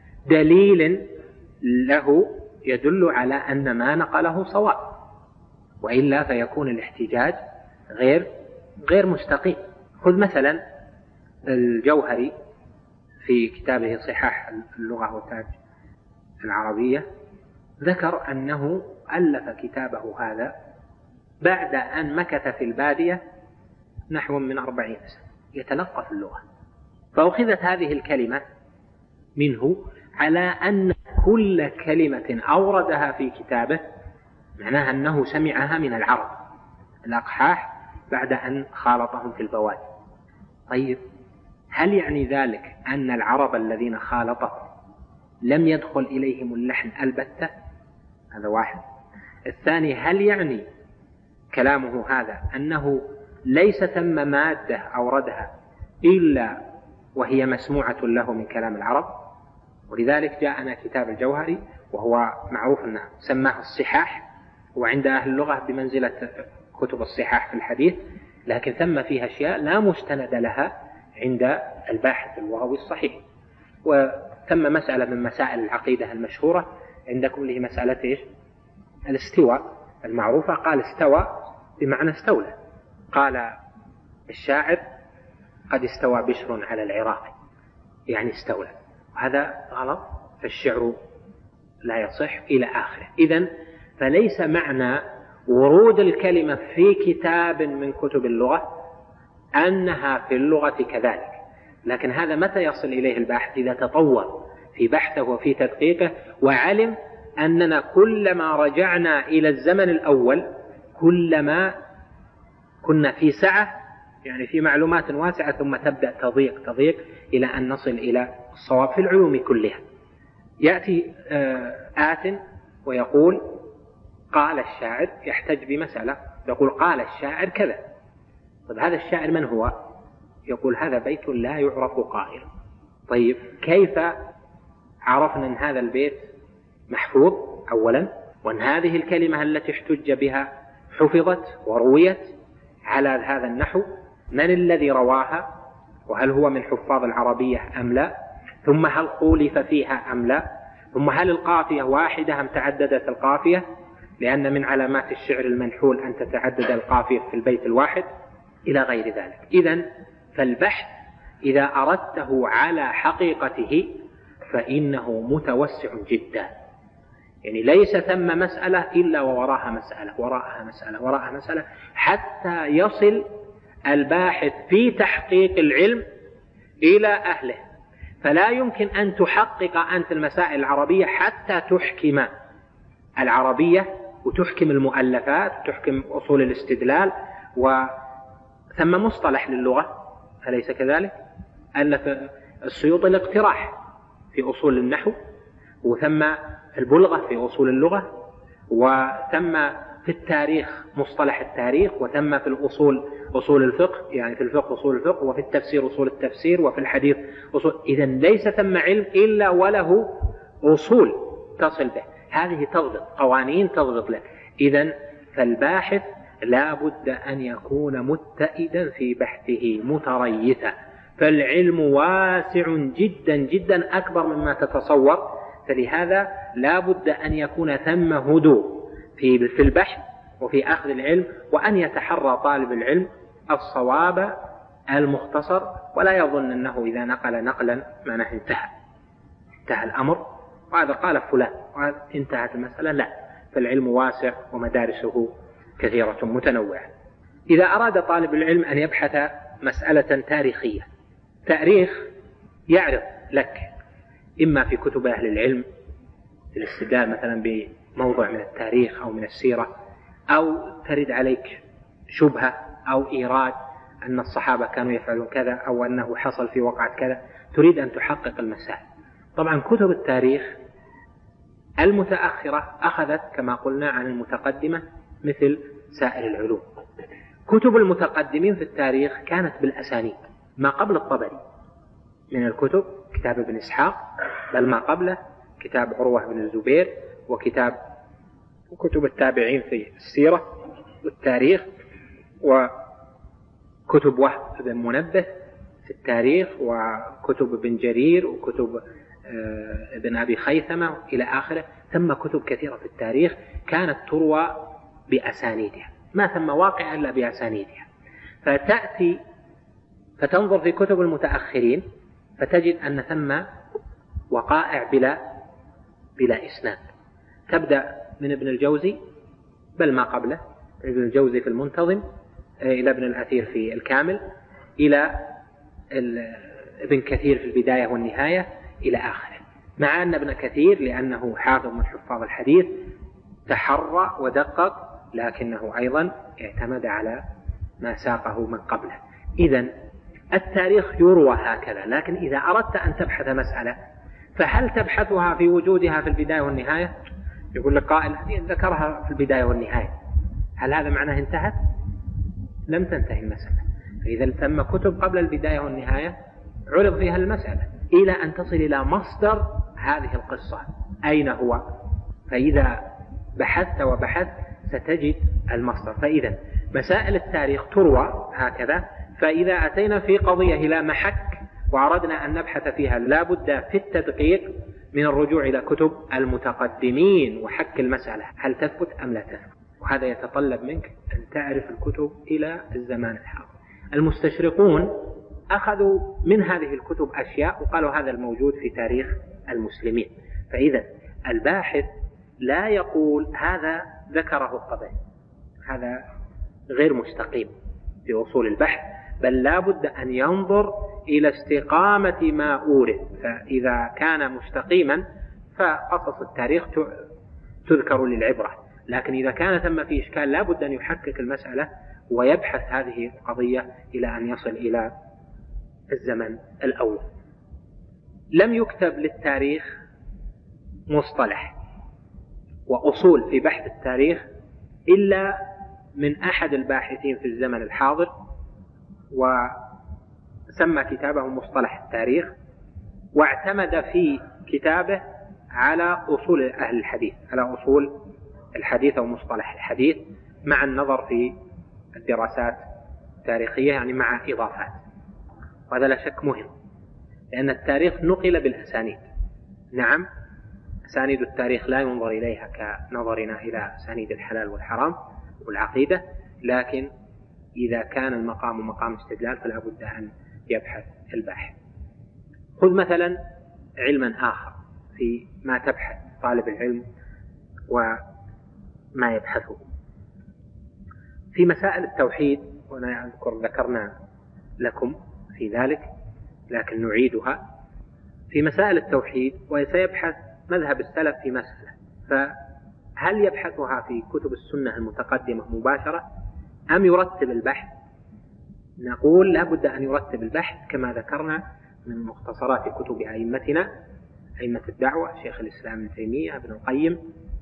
دليل له يدل على أن ما نقله صواب. وإلا فيكون الاحتجاج غير غير مستقيم. خذ مثلا الجوهري في كتابه صحاح اللغة والتاج العربية، ذكر أنه ألف كتابه هذا بعد أن مكث في البادية نحو من أربعين سنة يتلقف اللغة، فأخذت هذه الكلمة منه على أن كل كلمة أوردها في كتابه معناها أنه سمعها من العرب الأقحاح بعد أن خالطهم في البوادي. طيب هل يعني ذلك أن العرب الذين خالطهم لم يدخل إليهم اللحن البتة؟ هذا واحد. الثاني، هل يعني كلامه هذا أنه ليس ثم مادة أوردها إلا وهي مسموعة له من كلام العرب؟ ولذلك جاءنا كتاب الجوهري وهو معروف أنه سماه الصحاح، وعند أهل اللغة بمنزلة كتب الصحاح في الحديث، لكن ثم فيها أشياء لا مستند لها عند الباحث اللغوي الصحيح. وثم مسألة من مسائل العقيدة المشهورة عندكم اللي هي مسألة إيش؟ الاستواء المعروفة. قال استوى بمعنى استولى. قال الشاعر قد استوى بشر على العراق، يعني استولى، وهذا غلط، فالشعر لا يصح إلى آخره. إذن فليس معنى ورود الكلمة في كتاب من كتب اللغة أنها في اللغة كذلك، لكن هذا متى يصل إليه الباحث؟ إذا تطور في بحثه وفي تدقيقه وعلم أننا كلما رجعنا إلى الزمن الأول كلما كنا في سعة، يعني في معلومات واسعة، ثم تبدأ تضيق تضيق إلى أن نصل إلى الصواب في العلوم كلها. يأتي آت ويقول قال الشاعر، يحتج بمسألة، يقول قال الشاعر كذا. طيب هذا الشاعر من هو؟ يقول هذا بيت لا يعرف قائل. طيب كيف عرفنا أن هذا البيت محفوظ أولا، وأن هذه الكلمة التي احتج بها حفظت ورويت على هذا النحو؟ من الذي رواها؟ وهل هو من حفاظ العربية أم لا؟ ثم هل خولف فيها أم لا؟ ثم هل القافية واحدة أم تعددت القافية؟ لأن من علامات الشعر المنحول أن تتعدد القافية في البيت الواحد إلى غير ذلك. إذن فالبحث إذا أردته على حقيقته فإنه متوسع جدا، يعني ليس ثم مسألة إلا ووراها مسألة وراءها مسألة وراءها مسألة حتى يصل الباحث في تحقيق العلم إلى أهله. فلا يمكن أن تحقق أنت المسائل العربية حتى تحكم العربية وتحكم المؤلفات وتحكم أصول الاستدلال، وثم مصطلح للغة، أليس كذلك؟ ألف السيوطي الاقتراح في أصول النحو، وثم البلغة في أصول اللغة، وثم في التاريخ مصطلح التاريخ، وثم في الأصول أصول الفقه، يعني في الفقه أصول الفقه، وفي التفسير أصول التفسير، وفي الحديث أصول. إذن ليس ثم علم إلا وله أصول تصل به، هذه تضبط قوانين تضبط له. إذن فالباحث لا بد أن يكون متئدا في بحثه متريثا، فالعلم واسع جدا جدا أكبر مما تتصور. فلهذا لا بد أن يكون ثم هدوء في في البحث وفي أخذ العلم، وأن يتحرى طالب العلم الصواب المختصر، ولا يظن أنه إذا نقل نقلا معناه انتهى انتهى الأمر، وهذا قال فلان انتهت المسألة. لا، فالعلم واسع ومدارسه كثيرة متنوعة. إذا أراد طالب العلم أن يبحث مسألة تاريخية، تاريخ يعرض لك إما في كتب أهل العلم الاستدلال مثلا بموضوع من التاريخ أو من السيرة، أو ترد عليك شبهة أو إيراد أن الصحابة كانوا يفعلون كذا، أو أنه حصل في وقعة كذا، تريد أن تحقق المسائل. طبعا كتب التاريخ المتأخرة أخذت كما قلنا عن المتقدمة مثل سائر العلوم. كتب المتقدمين في التاريخ كانت بالأسانيد، ما قبل الطبري من الكتب كتاب ابن إسحاق، بل ما قبله كتاب عروة بن الزبير، وكتاب وكتب التابعين في السيرة والتاريخ، وكتب وهب بن منبه في التاريخ، وكتب ابن جرير، وكتب ابن أبي خيثمة إلى آخره. ثم كتب كثيرة في التاريخ كانت تروى بأسانيدها، ما ثم واقع إلا بأسانيدها. فتأتي فتنظر في كتب المتأخرين فتجد أن ثم وقائع بلا بلا إسناد، تبدأ من ابن الجوزي بل ما قبله، ابن الجوزي في المنتظم إلى ابن الأثير في الكامل، إلى ابن كثير في البداية والنهاية إلى آخره. مع أن ابن كثير لأنه حافظ من حفاظ الحديث تحرى ودقق، لكنه أيضا اعتمد على ما ساقه من قبله. إذن التاريخ يروى هكذا، لكن إذا أردت أن تبحث مسألة فهل تبحثها في وجودها في البداية والنهاية؟ يقول لك قائل ذكرها في البداية والنهاية، هل هذا معناه انتهت؟ لم تنتهي المسألة. فإذا ثم كتب قبل البداية والنهاية عرض فيها المسألة إلى أن تصل إلى مصدر هذه القصة أين هو، فإذا بحثت وبحثت ستجد المصدر. فإذا مسائل التاريخ تروى هكذا. فإذا أتينا في قضية إلى محك وأردنا أن نبحث فيها لا بد في التدقيق من الرجوع إلى كتب المتقدمين وحك المسألة هل تثبت أم لا تثبت، وهذا يتطلب منك أن تعرف الكتب إلى الزمان الحاضر. المستشرقون أخذوا من هذه الكتب أشياء وقالوا هذا الموجود في تاريخ المسلمين. فإذا الباحث لا يقول هذا ذكره الطبري، هذا غير مستقيم في أصول البحث، بل لا بد أن ينظر إلى استقامة ما أورد. فإذا كان مستقيما فقصص التاريخ تذكر للعبرة، لكن إذا كان ثم في إشكال لا بد أن يحقق المسألة ويبحث هذه القضية إلى أن يصل إلى الزمن الأول. لم يكتب للتاريخ مصطلح وأصول في بحث التاريخ إلا من أحد الباحثين في الزمن الحاضر، وسمى كتابه مصطلح التاريخ، واعتمد في كتابه على أصول أهل الحديث، على أصول الحديث أو مصطلح الحديث، مع النظر في الدراسات التاريخية يعني مع إضافات. وهذا لا شك مهم، لأن التاريخ نقل بالأسانيد. نعم أسانيد التاريخ لا ينظر إليها كنظرنا إلى أسانيد الحلال والحرام والعقيدة، لكن إذا كان المقام مقام استدلال فلا بد أن يبحث الباحث. خذ مثلا علما آخر في ما تبحث طالب العلم وما يبحثه في مسائل التوحيد، وأنا أذكر ذكرنا لكم في ذلك لكن نعيدها. في مسائل التوحيد وسيبحث مذهب السلف في مسألة، فهل يبحثها في كتب السنة المتقدمة مباشرة أم يرتب البحث؟ نقول لا بد أن يرتب البحث كما ذكرنا من مختصرات كتب أئمتنا، أئمة الدعوة شيخ الإسلام ابن تيمية، ابن القيم،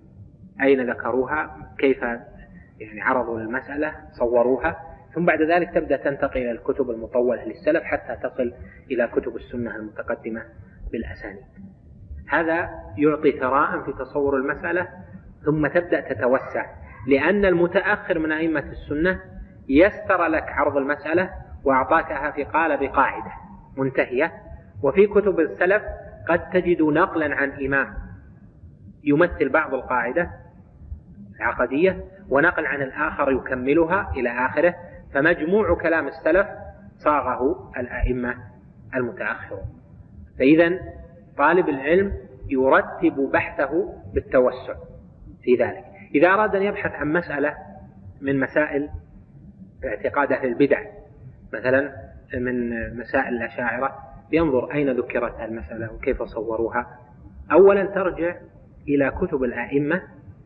أين ذكروها، كيف يعني عرضوا المسألة، صوروها، ثم بعد ذلك تبدأ تنتقل إلى الكتب المطولة للسلف حتى تصل إلى كتب السنة المتقدمة بالأسانيد. هذا يعطي ثراء في تصور المسألة، ثم تبدأ تتوسع، لأن المتأخر من أئمة السنة يسر لك عرض المسألة وأعطاكها في قالب قاعدة منتهية. وفي كتب السلف قد تجد نقلا عن إمام يمثل بعض القاعدة العقدية ونقل عن الآخر يكملها إلى آخره، فمجموع كلام السلف صاغه الأئمة المتأخرون. فإذا طالب العلم يرتب بحثه بالتوسع في ذلك. إذا أراد أن يبحث عن مسألة من مسائل اعتقاد أهل البدع، مثلا من مسائل الأشاعرة، ينظر أين ذكرت المسألة وكيف صوروها. أولا ترجع إلى كتب الأئمة،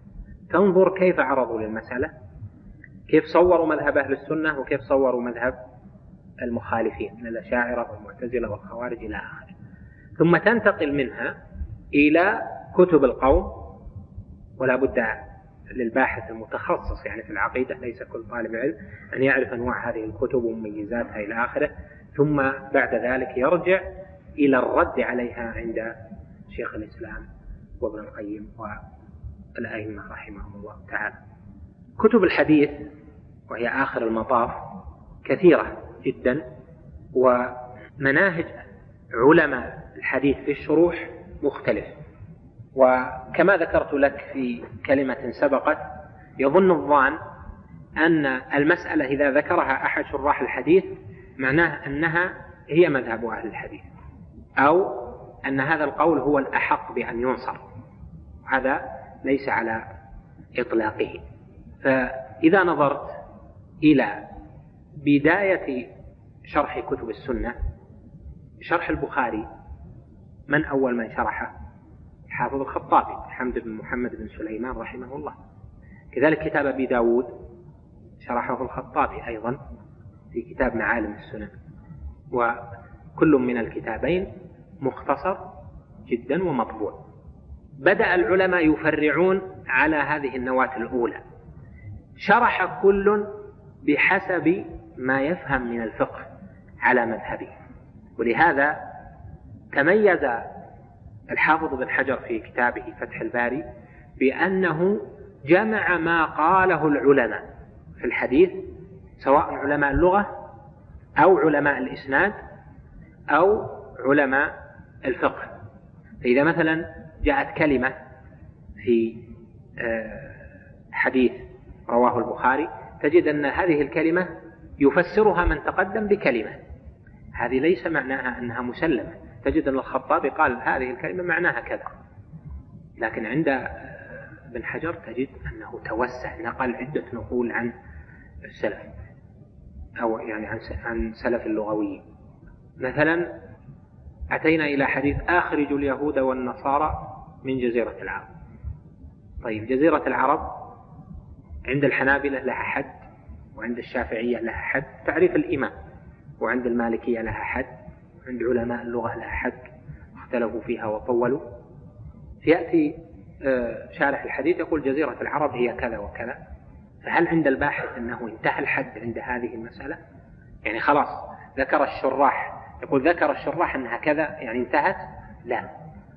تنظر كيف عرضوا للمسألة، كيف صوروا مذهب أهل السنة وكيف صوروا مذهب المخالفين من الأشاعرة والمعتزلة والخوارج إلى آخره. ثم تنتقل منها إلى كتب القوم، ولا بد للباحث المتخصص يعني في العقيدة، ليس كل طالب علم، أن يعرف أنواع هذه الكتب ومميزاتها إلى آخره. ثم بعد ذلك يرجع إلى الرد عليها عند شيخ الإسلام وابن القيم والأئمة رحمهم الله تعالى. كتب الحديث وهي آخر المطاف كثيرة جدا، ومناهج علماء الحديث في الشروح مختلف. وكما ذكرت لك في كلمة سبقت، يظن الظان أن المسألة إذا ذكرها أحد شراح الحديث معناه أنها هي مذهب أهل الحديث، أو أن هذا القول هو الأحق بأن ينصر. هذا ليس على إطلاقه. فإذا نظرت إلى بداية شرح كتب السنة، شرح البخاري من أول من شرحه؟ حافظ الخطابي حمد بن محمد بن سليمان رحمه الله. كذلك كتاب أبي داود شرحه الخطابي أيضا في كتاب معالم السنن، وكل من الكتابين مختصر جدا ومطبوع. بدأ العلماء يفرعون على هذه النواة الأولى، شرح كل بحسب ما يفهم من الفقه على مذهبه. ولهذا تميز الحافظ بن حجر في كتابه فتح الباري بأنه جمع ما قاله العلماء في الحديث، سواء علماء اللغة أو علماء الإسناد أو علماء الفقه. فإذا مثلا جاءت كلمة في حديث رواه البخاري، تجد أن هذه الكلمة يفسرها من تقدم بكلمة، هذه ليس معناها أنها مسلمة. تجد أن الخطابي قال هذه الكلمة معناها كذا، لكن عند ابن حجر تجد أنه توسع، نقل عدة نقول عن السلف، أو يعني عن سلف اللغويين. مثلا أتينا إلى حديث آخرج اليهود والنصارى من جزيرة العرب. طيب، جزيرة العرب عند الحنابلة لها حد، وعند الشافعية لها حد تعريف الإمام، وعند المالكية لها حد، وعند علماء اللغة لها حد اختلفوا فيها وطولوا. فيأتي شارح الحديث يقول جزيرة العرب هي كذا وكذا، فهل عند الباحث أنه انتهى الحد عند هذه المسألة؟ يعني خلاص ذكر الشراح، يقول ذكر الشراح أنها كذا يعني انتهت؟ لا،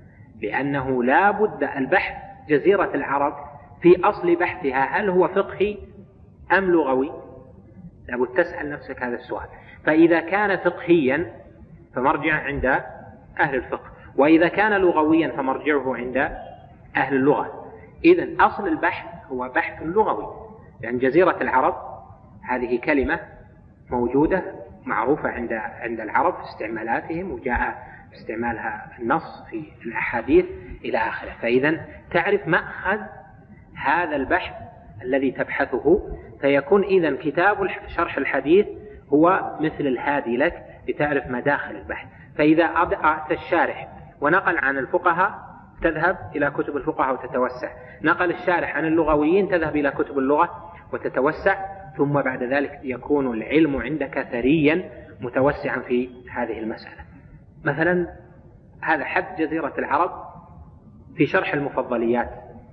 لأنه لا بد البحث جزيرة العرب في أصل بحثها هل هو فقهي أم لغوي؟ لابد تسأل نفسك هذا السؤال. فإذا كان فقهيا فمرجع عند أهل الفقه، وإذا كان لغويا فمرجعه عند أهل اللغة. إذن أصل البحث هو بحث لغوي، لأن جزيرة العرب هذه كلمة موجودة معروفة عند عند العرب في استعمالاتهم، وجاء استعمالها النص في الأحاديث إلى آخره. فإذا تعرف مأخذ هذا البحث الذي تبحثه، فيكون إذن كتاب شرح الحديث هو مثل الهادي لك لتعرف مداخل البحث. فإذا أتى الشارح ونقل عن الفقهاء تذهب إلى كتب الفقهاء وتتوسع، نقل الشارح عن اللغويين تذهب إلى كتب اللغة وتتوسع، ثم بعد ذلك يكون العلم عندك ثريا متوسعا في هذه المسألة. مثلا هذا حد جزيرة العرب في شرح المفضليات،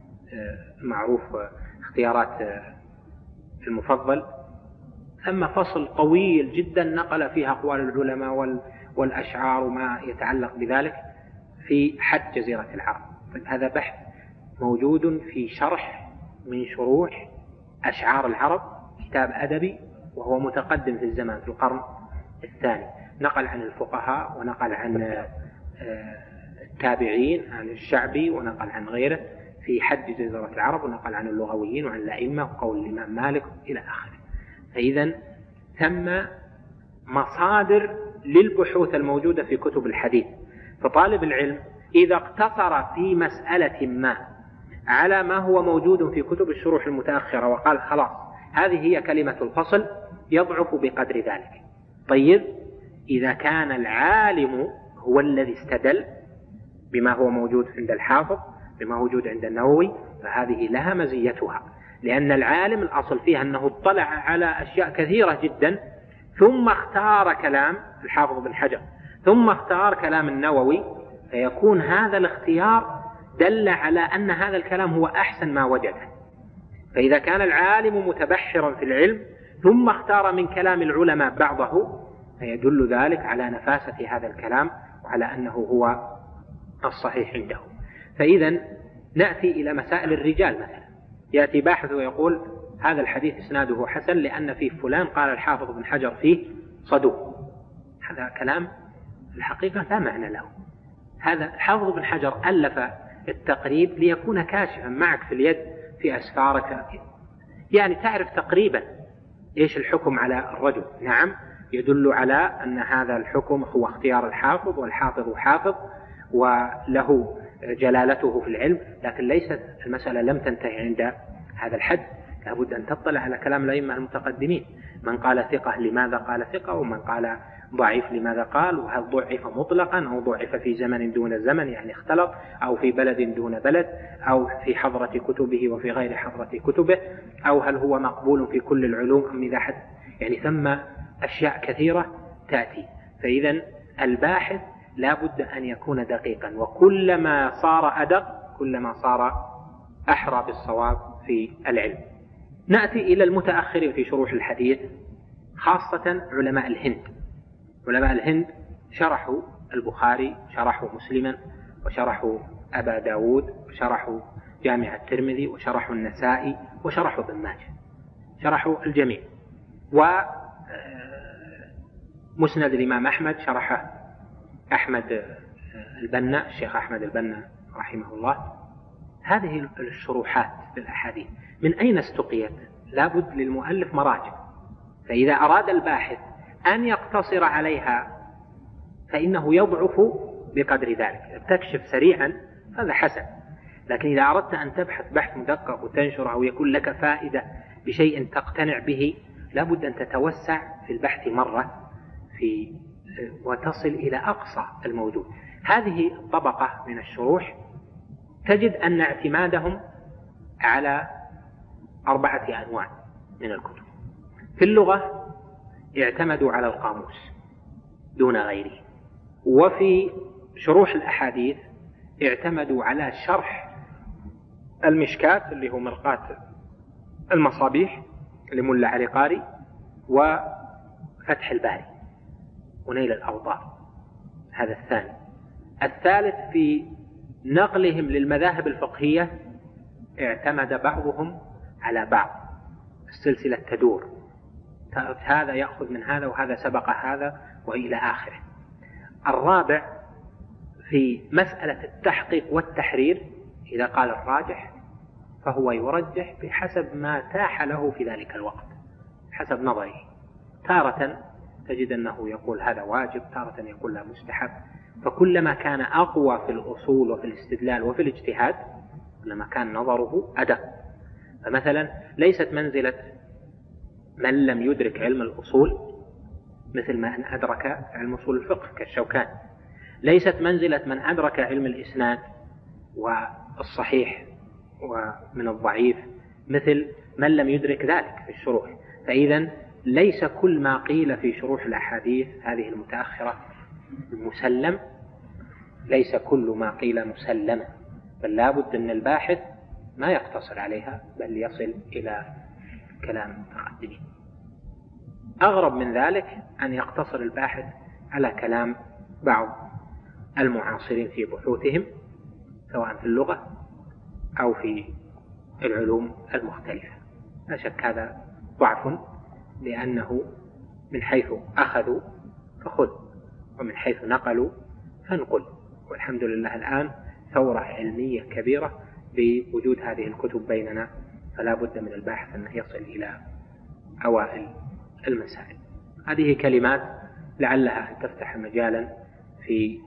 معروف اختيارات المفضل، ثم فصل طويل جدا نقل فيها أقوال العلماء والأشعار وما يتعلق بذلك في حد جزيرة العرب. هذا بحث موجود في شرح من شروح أشعار العرب، كتاب أدبي وهو متقدم في الزمان في القرن الثاني، نقل عن الفقهاء ونقل عن التابعين، عن الشعبي ونقل عن غيره في حد جزيرة العرب، ونقل عن اللغويين وعن الأئمة وقول الإمام مالك إلى آخره. فإذا ثم مصادر للبحوث الموجودة في كتب الحديث. فطالب العلم إذا اقتصر في مسألة ما على ما هو موجود في كتب الشروح المتأخرة وقال خلاص هذه هي كلمة الفصل، يضعف بقدر ذلك. طيب، إذا كان العالم هو الذي استدل بما هو موجود عند الحافظ، بما هو موجود عند النووي، فهذه لها مزيتها، لأن العالم الأصل فيها أنه اطلع على أشياء كثيرة جدا ثم اختار كلام الحافظ بن حجر، ثم اختار كلام النووي، فيكون هذا الاختيار دل على أن هذا الكلام هو أحسن ما وجده. فإذا كان العالم متبحرا في العلم ثم اختار من كلام العلماء بعضه، فيدل ذلك على نفاسة هذا الكلام وعلى أنه هو الصحيح عنده. فإذا نأتي إلى مسائل الرجال. مثلا يأتي باحث ويقول هذا الحديث إسناده حسن لأن فيه فلان قال الحافظ بن حجر فيه صدوق. هذا كلام الحقيقة لا معنى له. هذا الحافظ بن حجر ألف التقريب ليكون كاشفا معك في اليد في أسفارك يعني تعرف تقريبا إيش الحكم على الرجل. نعم يدل على أن هذا الحكم هو اختيار الحافظ، والحافظ حافظ وله جلالته في العلم، لكن ليست المسألة لم تنتهي عند هذا الحد. لابد أن تطلع على كلام الأئمة المتقدمين، من قال ثقة لماذا قال ثقة، ومن قال ضعيف لماذا قال، وهل ضعف مطلقا أو ضعف في زمن دون زمن يعني اختلط، أو في بلد دون بلد، أو في حضرة كتبه وفي غير حضرة كتبه، أو هل هو مقبول في كل العلوم أم إذا حد، يعني ثم أشياء كثيرة تأتي. فإذا الباحث لا بد أن يكون دقيقا، وكلما صار أدق كلما صار أحرى بالصواب في العلم. نأتي إلى المتأخرين في شروح الحديث، خاصة علماء الهند. علماء الهند شرحوا البخاري، شرحوا مسلما، وشرحوا أبا داود، وشرحوا جامع الترمذي، وشرحوا النسائي، وشرحوا ابن ماجه، شرحوا الجميع. ومسند الإمام أحمد شرحه أحمد البنا، الشيخ أحمد البنا رحمه الله. هذه الشروحات للأحاديث من أين استقيت؟ لابد للمؤلف مراجع، فإذا أراد الباحث أن يقتصر عليها فإنه يضعف بقدر ذلك. تكشف سريعا هذا حسن، لكن إذا أردت أن تبحث بحث مدقق وتنشره أو يكون لك فائدة بشيء تقتنع به، لابد أن تتوسع في البحث مرة في وتصل إلى أقصى الموجود. هذه الطبقة من الشروح تجد أن اعتمادهم على أربعة أنواع من الكتب. في اللغة اعتمدوا على القاموس دون غيره، وفي شروح الأحاديث اعتمدوا على شرح المشكات اللي هو مرقاة المصابيح لملا علي قاري، وفتح الباري، ونيل الأوطار. هذا الثاني. الثالث في نقلهم للمذاهب الفقهية اعتمد بعضهم على بعض، السلسلة تدور، هذا يأخذ من هذا وهذا سبق هذا وإلى آخره. الرابع في مسألة التحقيق والتحرير، إذا قال الراجح فهو يرجح بحسب ما تاح له في ذلك الوقت حسب نظره. تارة تجد أنه يقول هذا واجب، تارة يقول لا مستحب. فكلما كان أقوى في الأصول وفي الاستدلال وفي الاجتهاد كلما كان نظره أدق. فمثلا ليست منزلة من لم يدرك علم الأصول مثل ما أن أدرك علم أصول الفقه كالشوكاني، ليست منزلة من أدرك علم الإسناد والصحيح ومن الضعيف مثل من لم يدرك ذلك في الشروح. فإذا ليس كل ما قيل في شروح الأحاديث هذه المتأخرة مسلم، ليس كل ما قيل مسلما، بل لا بد أن الباحث ما يقتصر عليها بل يصل إلى كلام المتقدمين. أغرب من ذلك أن يقتصر الباحث على كلام بعض المعاصرين في بحوثهم سواء في اللغة أو في العلوم المختلفة. لا شك هذا ضعف، لأنه من حيث أخذوا فخذ، ومن حيث نقلوا فانقل. والحمد لله الآن ثورة علمية كبيرة بوجود هذه الكتب بيننا، فلا بد من الباحث أنه يصل إلى أوائل المسائل. هذه كلمات لعلها أن تفتح مجالا في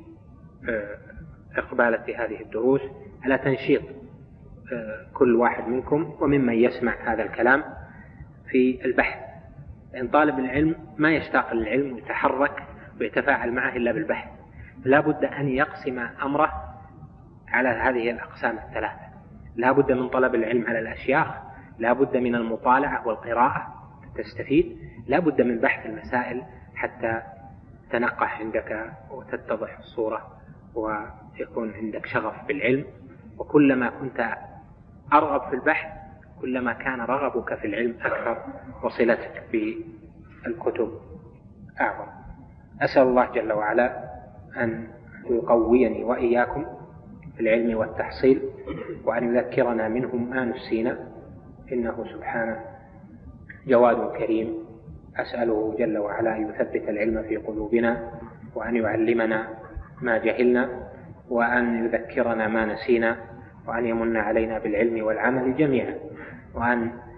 إقبالة هذه الدروس على تنشيط كل واحد منكم وممن يسمع هذا الكلام في البحث، لأن طالب العلم ما يشتاق للعلم ويتحرك ويتفاعل معه إلا بالبحث. لا بد أن يقسم أمره على هذه الأقسام الثلاثة. لا بد من طلب العلم على الأشياخ، لا بد من المطالعة والقراءة تستفيد، لا بد من بحث المسائل حتى تنقح عندك وتتضح الصورة ويكون عندك شغف بالعلم. وكلما كنت أرغب في البحث كلما كان رغبك في العلم أكثر وصلتك بالكتب أعظم. أسأل الله جل وعلا أن يقويني وإياكم في العلم والتحصيل، وأن يذكرنا منه ما نسينا، إنه سبحانه جواد كريم. أسأله جل وعلا أن يثبت العلم في قلوبنا، وأن يعلمنا ما جهلنا، وأن يذكرنا ما نسينا، وأن يمن علينا بالعلم والعمل جميعا، وأن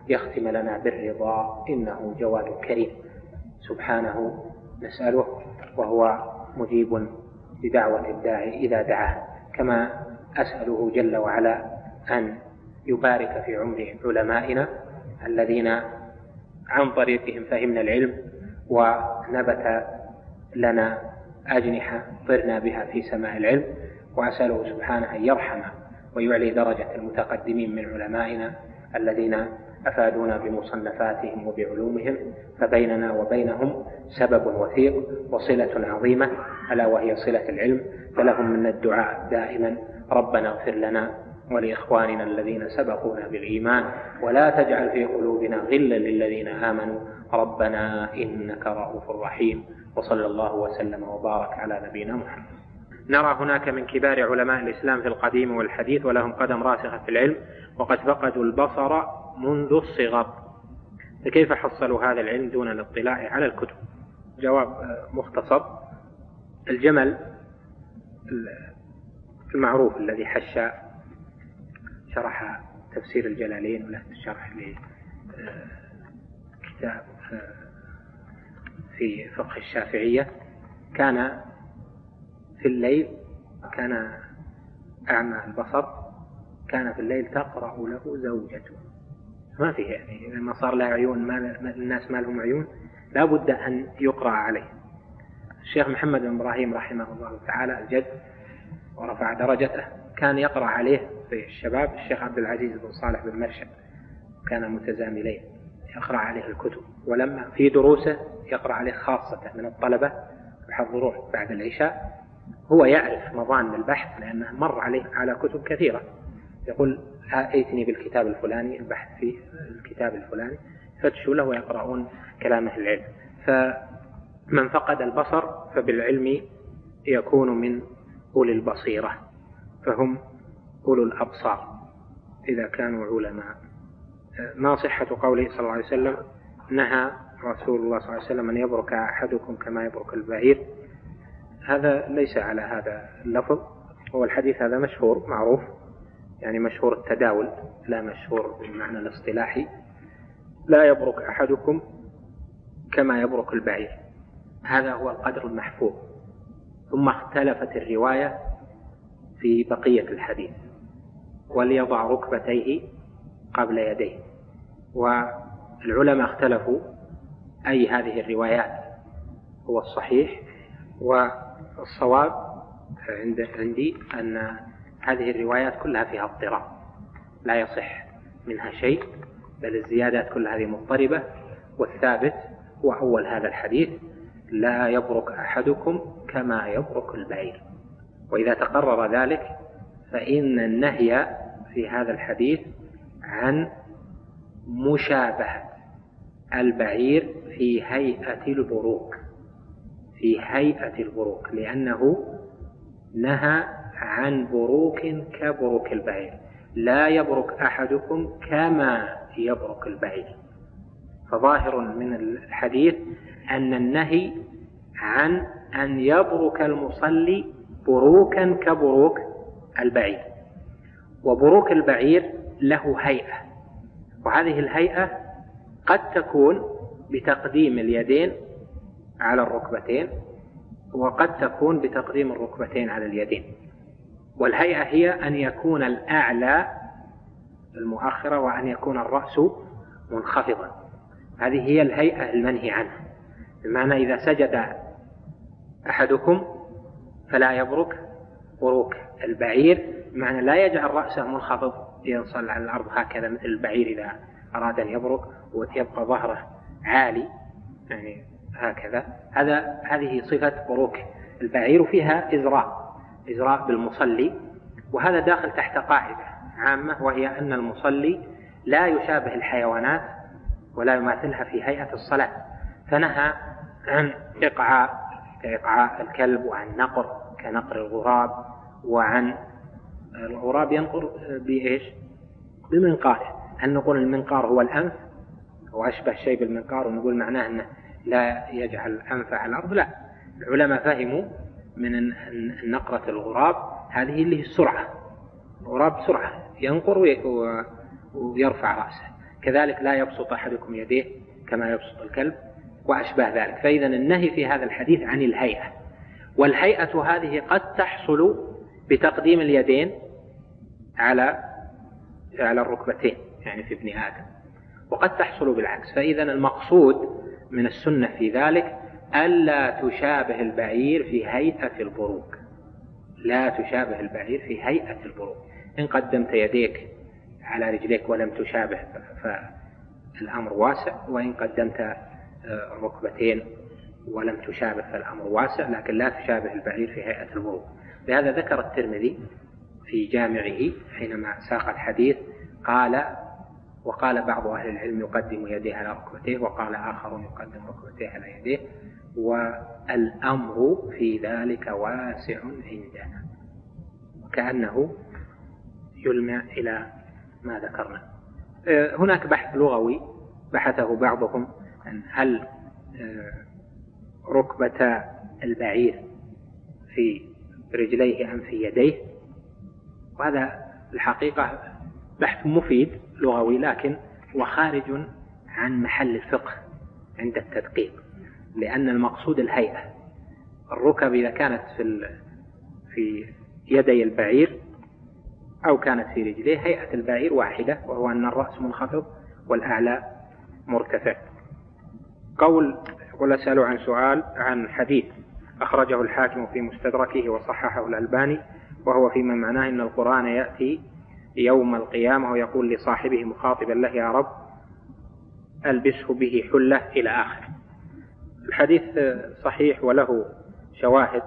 يختم لنا بالرضا، إنه جواد كريم سبحانه نسأله، وهو مجيب بدعوة الداعي إذا دعاه. كما أسأله جل وعلا أن يبارك في عمر علمائنا الذين عن طريقهم فهمنا العلم ونبت لنا أجنحة طرنا بها في سماع العلم، وأسأله سبحانه أن يرحم ويعلي درجة المتقدمين من علمائنا الذين أفادونا بمصنفاتهم وبعلومهم، فبيننا وبينهم سبب وثيق وصلة عظيمة ألا وهي صلة العلم، فلهم من الدعاء دائما: ربنا اغفر لنا ولإخواننا الذين سبقونا بالإيمان ولا تجعل في قلوبنا غلا للذين آمنوا ربنا إنك رؤوف رحيم. وصلى الله وسلم وبارك على نبينا محمد. نرى هناك من كبار علماء الإسلام في القديم والحديث ولهم قدم راسخة في العلم وقد فقدوا البصر منذ الصغر، فكيف حصلوا هذا العلم دون الاطلاع على الكتب؟ جواب مختصر: الجمل المعروف الذي حش شرح تفسير الجلالين وله الشرح لكتاب في فقه الشافعية، كان في الليل كان أعمى البصر، كان في الليل تقرأ له زوجته، ما فيه يعني لما صار له عيون ما الناس ما لهم عيون لا بد أن يقرأ عليه. الشيخ محمد بن إبراهيم رحمه الله تعالى الجد ورفع درجته كان يقرأ عليه في الشباب الشيخ عبد العزيز بن صالح بن مرشد، كان متزاملين يقرأ عليه الكتب، ولما في دروسه يقرأ عليه خاصة من الطلبة يحضروه بعد العشاء، هو يعرف مضان البحث لأنه مر عليه على كتب كثيرة، يقول ائتني بالكتاب الفلاني البحث في الكتاب الفلاني، فتشوا له ويقرؤون كلامه العلم. فمن فقد البصر فبالعلم يكون من أولي البصيرة، فهم أولو الأبصار إذا كانوا علماء. ما صحة قوله صلى الله عليه وسلم: نهى رسول الله صلى الله عليه وسلم أن يبرك أحدكم كما يبرك البعير؟ هذا ليس على هذا اللفظ، هو الحديث هذا مشهور معروف، يعني مشهور التداول لا مشهور بالمعنى الاصطلاحي: لا يبرك أحدكم كما يبرك البعير، هذا هو القدر المحفوظ. ثم اختلفت الرواية في بقية الحديث: وليضع ركبتيه قبل يديه، والعلماء اختلفوا أي هذه الروايات هو الصحيح، والصواب عندي أن هذه الروايات كلها فيها اضطراب لا يصح منها شيء، بل الزيادات كلها هذه مضطربة، والثابت هو أول هذا الحديث: لا يبرك أحدكم كما يبرك البعير. وإذا تقرر ذلك فإن النهي في هذا الحديث عن مشابهة البعير في هيئة البروك، في هيئة البروك، لأنه نهى عن بروك كبروك البعير، لا يبرك أحدكم كما يبرك البعير. فظاهر من الحديث أن النهي عن أن يبرك المصلي بروكا كبروك البعير، وبروك البعير له هيئة، وهذه الهيئة قد تكون بتقديم اليدين على الركبتين، وقد تكون بتقديم الركبتين على اليدين، والهيئة هي أن يكون الأعلى المؤخرة وأن يكون الرأس منخفضا، هذه هي الهيئة المنهي عنها. بمعنى إذا سجد أحدكم فلا يبرك بروك البعير، بمعنى لا يجعل رأسه منخفض ينصل على الأرض هكذا مثل البعير إذا أراد أن يبرك ويبقى ظهره عالي يعني هكذا، هذا هذه صفة بروك البعير، فيها إزراء إزراء بالمصلي، وهذا داخل تحت قاعدة عامة، وهي أن المصلي لا يشابه الحيوانات ولا يماثلها في هيئة الصلاة، فنهى عن إقعاء كإقعاء الكلب، وعن نقر كنقر الغراب، وعن الغراب ينقر بإيش؟ بمنقاره. هل نقول المنقار هو الأنف وأشبه شيء بالمنقار ونقول معناه أنه لا يجعل الأنف على الأرض؟ لا، العلماء فهموا من نقرة الغراب هذه اللي هي السرعة، الغراب سرعة ينقر ويرفع رأسه، كذلك لا يبسط أحدكم يديه كما يبسط الكلب وأشبه ذلك. فإذا النهي في هذا الحديث عن الهيئة، والهيئة هذه قد تحصل بتقديم اليدين على على الركبتين يعني في ابن آدم، وقد تحصل بالعكس. فإذا المقصود من السنة في ذلك ألا تشابه البعير في هيئة البروق، لا تشابه البعير في هيئة البروق. إن قدمت يديك على رجليك ولم تشابه فالأمر واسع، وإن قدمت الركبتين ولم تشابه فالأمر واسع، لكن لا تشابه البعير في هيئة البروق. لهذا ذكر الترمذي في جامعه حينما ساق الحديث قال: وقال بعض أهل العلم يقدم يديه على ركبتيه، وقال آخرون يقدم ركبتيه على يديه، والأمر في ذلك واسع عندنا، وكأنه يلمع إلى ما ذكرنا. هناك بحث لغوي بحثه بعضهم عن هل ركبة البعير في رجليه أم في يديه، وهذا الحقيقة بحث مفيد لغوي، لكن وخارج عن محل الفقه عند التدقيق، لأن المقصود الهيئة. الركب إذا كانت في في يدي البعير أو كانت في رجليه، هيئة البعير واحدة، وهو أن الرأس منخفض والأعلى مرتفع. قول يقول: أسأل عن سؤال عن حديث أخرجه الحاكم في مستدركه وصححه الألباني، وهو فيما معناه إن القرآن يأتي يوم القيامة ويقول لصاحبه مخاطبا له: يا رب ألبسه به حلة، إلى آخر. الحديث صحيح وله شواهد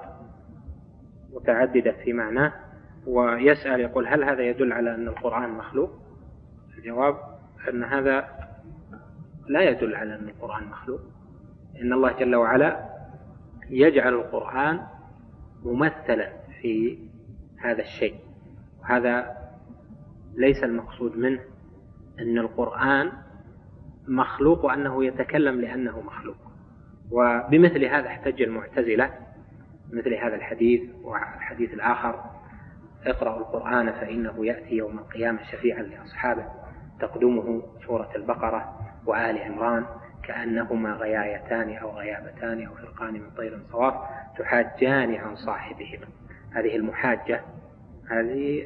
متعددة في معناه. ويسأل يقول: هل هذا يدل على أن القرآن مخلوق؟ الجواب أن هذا لا يدل على أن القرآن مخلوق، إن الله جل وعلا يجعل القرآن ممثلا في هذا الشيء، وهذا ليس المقصود منه أن القرآن مخلوق وأنه يتكلم لأنه مخلوق. وبمثل هذا احتج المعتزلة مثل هذا الحديث والحديث الآخر: اقرأوا القرآن فإنه يأتي يوم القيامة شفيعا لأصحابه، تقدمه سورة البقرة وآل عمران كأنهما غيايتان أو غيابتان أو فرقان من طير صواف تحاجان عن صاحبهما. هذه المحاجة هذه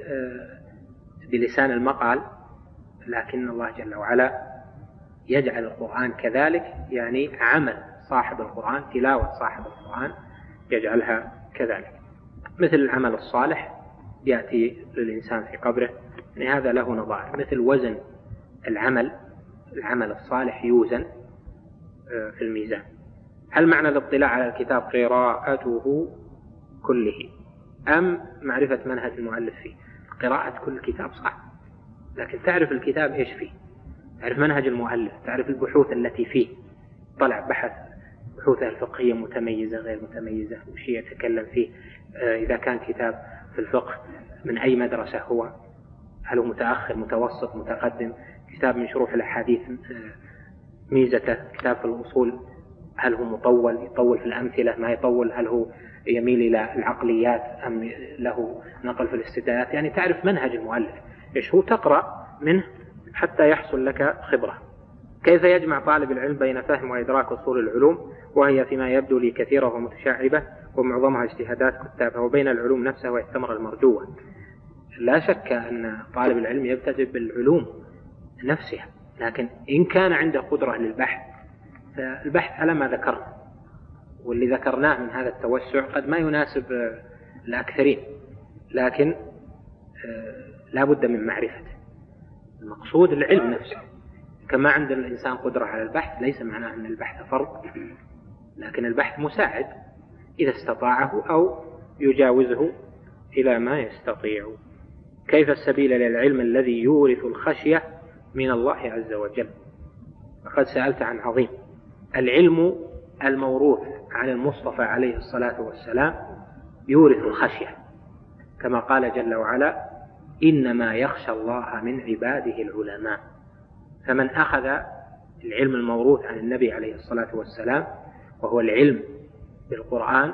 بلسان المقال، لكن الله جل وعلا يجعل القرآن كذلك، يعني عمل صاحب القرآن، تلاوة صاحب القرآن يجعلها كذلك. مثل العمل الصالح يأتي للإنسان في قبره، يعني هذا له نظائر. مثل وزن العمل، العمل الصالح يوزن في الميزان. هل معنى الاطلاع على الكتاب قراءته كله أم معرفة منهج المؤلف فيه؟ قراءة كل كتاب صعب، لكن تعرف الكتاب إيش فيه، تعرف منهج المؤلف، تعرف البحوث التي فيه، طلع بحث بحوثه الفقهية متميزة غير متميزة، وشيء يتكلم فيه. إذا كان كتاب في الفقه من أي مدرسة هو، هل هو متأخر متوسط متقدم؟ كتاب من شروح الأحاديث ميزته. كتاب في الأصول هل هو مطول يطول في الأمثلة ما يطول؟ هل هو يميل إلى العقليات أم له نقل في الاستدلالات؟ يعني تعرف منهج المؤلف إيش هو، تقرأ منه حتى يحصل لك خبرة. كيف يجمع طالب العلم بين فهم وإدراك أصول العلوم، وهي فيما يبدو لي كثيرة ومتشعبة ومعظمها اجتهادات كتابها، وبين العلوم نفسها والثمرة المرجوة؟ لا شك أن طالب العلم يبتدئ بالعلوم نفسها، لكن إن كان عنده قدرة للبحث فالبحث على ما ذكرنا، واللي ذكرناه من هذا التوسع قد ما يناسب الأكثرين، لكن لا بد من معرفته. المقصود العلم نفسه. كما عند الإنسان قدرة على البحث ليس معناه أن البحث فرض، لكن البحث مساعد إذا استطاعه أو يجاوزه إلى ما يستطيع. كيف السبيل للعلم الذي يورث الخشية من الله عز وجل؟ فقد سألت عن عظيم. العلم الموروث عن المصطفى عليه الصلاة والسلام يورث الخشية، كما قال جل وعلا: إنما يخشى الله من عباده العلماء. فمن أخذ العلم الموروث عن النبي عليه الصلاة والسلام، وهو العلم بالقرآن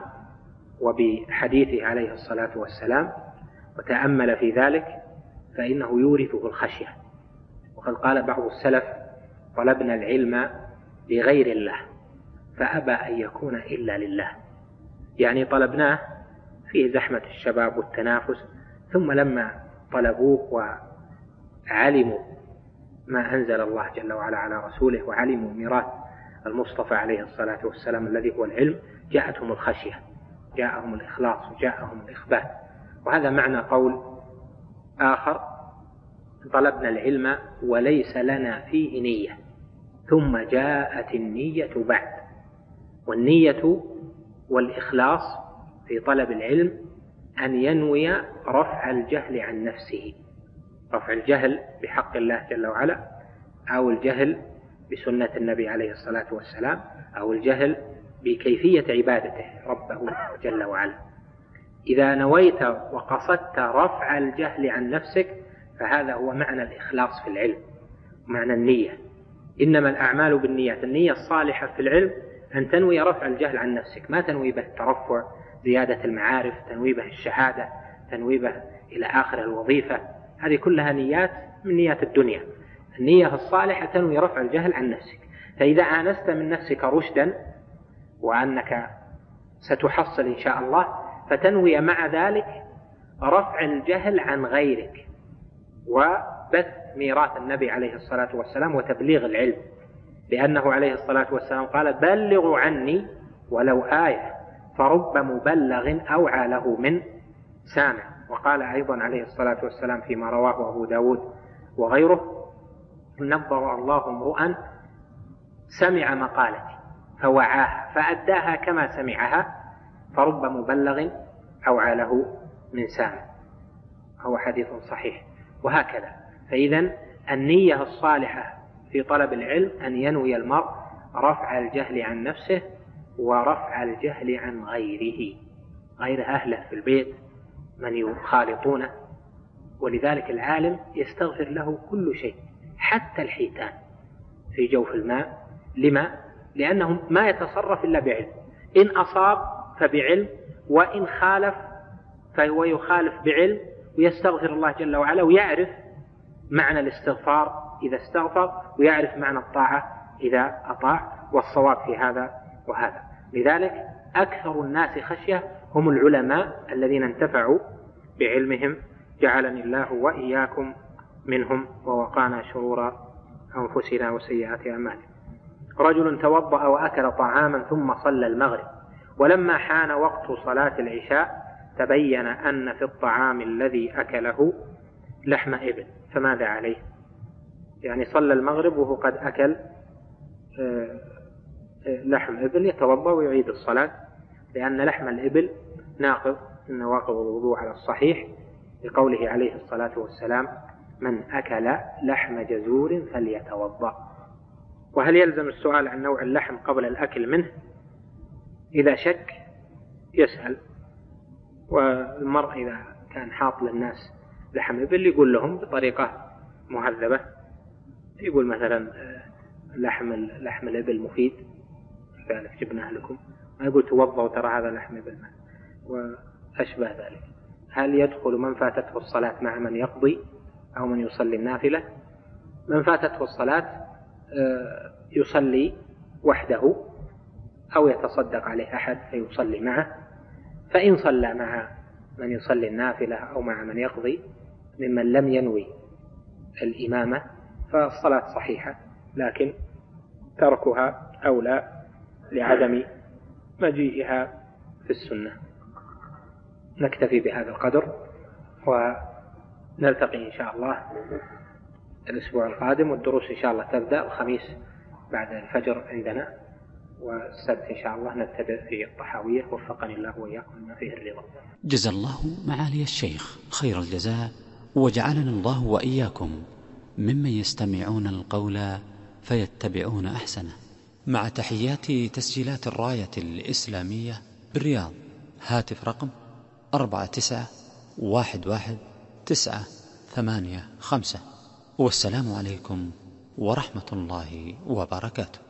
وبحديثه عليه الصلاة والسلام، وتأمل في ذلك، فإنه يورثه الخشية. وقد قال بعض السلف طلبنا العلم لغير الله فأبى أن يكون إلا لله، يعني طلبناه فيه زحمة الشباب والتنافس، ثم لما طلبوه وعلموا ما أنزل الله جل وعلا على رسوله وعلموا ميراث المصطفى عليه الصلاة والسلام الذي هو العلم، جاءتهم الخشية، جاءهم الإخلاص، وجاءهم الإخبات. وهذا معنى قول آخر: طلبنا العلم وليس لنا فيه نية ثم جاءت النية بعد. والنية والإخلاص في طلب العلم أن ينوي رفع الجهل عن نفسه، رفع الجهل بحق الله جل وعلا، أو الجهل بسنة النبي عليه الصلاة والسلام، أو الجهل بكيفية عبادته ربه جل وعلا. إذا نويت وقصدت رفع الجهل عن نفسك فهذا هو معنى الإخلاص في العلم، معنى النية. إنما الأعمال بالنيات. النية الصالحة في العلم أن تنوي رفع الجهل عن نفسك، ما تنوي به الترفع، زيادة المعارف، تنوي به الشهادة، تنوي به إلى آخر الوظيفة، هذه كلها نيات من نيات الدنيا. النية الصالحة تنوي رفع الجهل عن نفسك. فإذا آنست من نفسك رشدا وأنك ستحصل إن شاء الله، فتنوي مع ذلك رفع الجهل عن غيرك وبث ميراث النبي عليه الصلاة والسلام وتبليغ العلم، لأنه عليه الصلاة والسلام قال: بلغوا عني ولو آية فرب مبلغ أوعى له من سامع. وقال أيضا عليه الصلاة والسلام فيما رواه أبو داود وغيره: نبر الله امرؤا سمع مقالتي فوعاها فأداها كما سمعها فرب مبلغ أوعى له من سامع. هو حديث صحيح. وهكذا. فإذا النية الصالحة في طلب العلم أن ينوي المرء رفع الجهل عن نفسه ورفع الجهل عن غيره، غير أهله في البيت من يخالطونه. ولذلك العالم يستغفر له كل شيء حتى الحيتان في جوف الماء. لما؟ لأنه ما يتصرف إلا بعلم، إن أصاب فبعلم، وإن خالف فهو يخالف بعلم، ويستغفر الله جل وعلا، ويعرف معنى الاستغفار إذا استغفر، ويعرف معنى الطاعة إذا أطاع، والصواب في هذا وهذا. لذلك أكثر الناس خشية هم العلماء الذين انتفعوا بعلمهم، جعلني الله وإياكم منهم ووقانا شرور أنفسنا وسيئات أعمالنا. رجل توضأ وأكل طعاما ثم صلى المغرب، ولما حان وقت صلاة العشاء تبين أن في الطعام الذي أكله لحم إبل، فماذا عليه؟ يعني صلى المغرب وهو قد أكل لحم إبل، يتوضأ ويعيد الصلاة، لأن لحم الإبل ناقض من نواقض الوضوء على الصحيح، لقوله عليه الصلاة والسلام: من أكل لحم جزور فليتوضأ. وهل يلزم السؤال عن نوع اللحم قبل الأكل منه؟ إذا شك يسأل. والمرء إذا كان حاط للناس لحم إبل يقول لهم بطريقة مهذبة، يقول مثلا: لحم لحم الإبل مفيد، ذلك جبناه لكم، ما يقول توضأوا ترى هذا لحم إبل وأشبه ذلك. هل يدخل من فاتته الصلاة مع من يقضي أو من يصلي النافلة؟ من فاتته الصلاة يصلي وحده أو يتصدق عليه أحد فيصلي معه، فإن صلى مع من يصلي النافلة أو مع من يقضي ممن لم ينوي الإمامة فالصلاة صحيحة، لكن تركها أولى لعدم مجيئها في السنة. نكتفي بهذا القدر، ونلتقي إن شاء الله الأسبوع القادم، والدروس إن شاء الله تبدأ الخميس بعد الفجر عندنا، والسبت إن شاء الله نبتدئ في الطحاوية. وفقني الله وإياكم ما فيه الرضا. جزا الله معالي الشيخ خير الجزاء، وجعلنا الله وإياكم ممن يستمعون القول فيتبعون أحسنه. مع تحيات تسجيلات الراية الإسلامية بالرياض. هاتف رقم أربعة تسعة واحد واحد تسعة ثمانية خمسة. والسلام عليكم ورحمة الله وبركاته.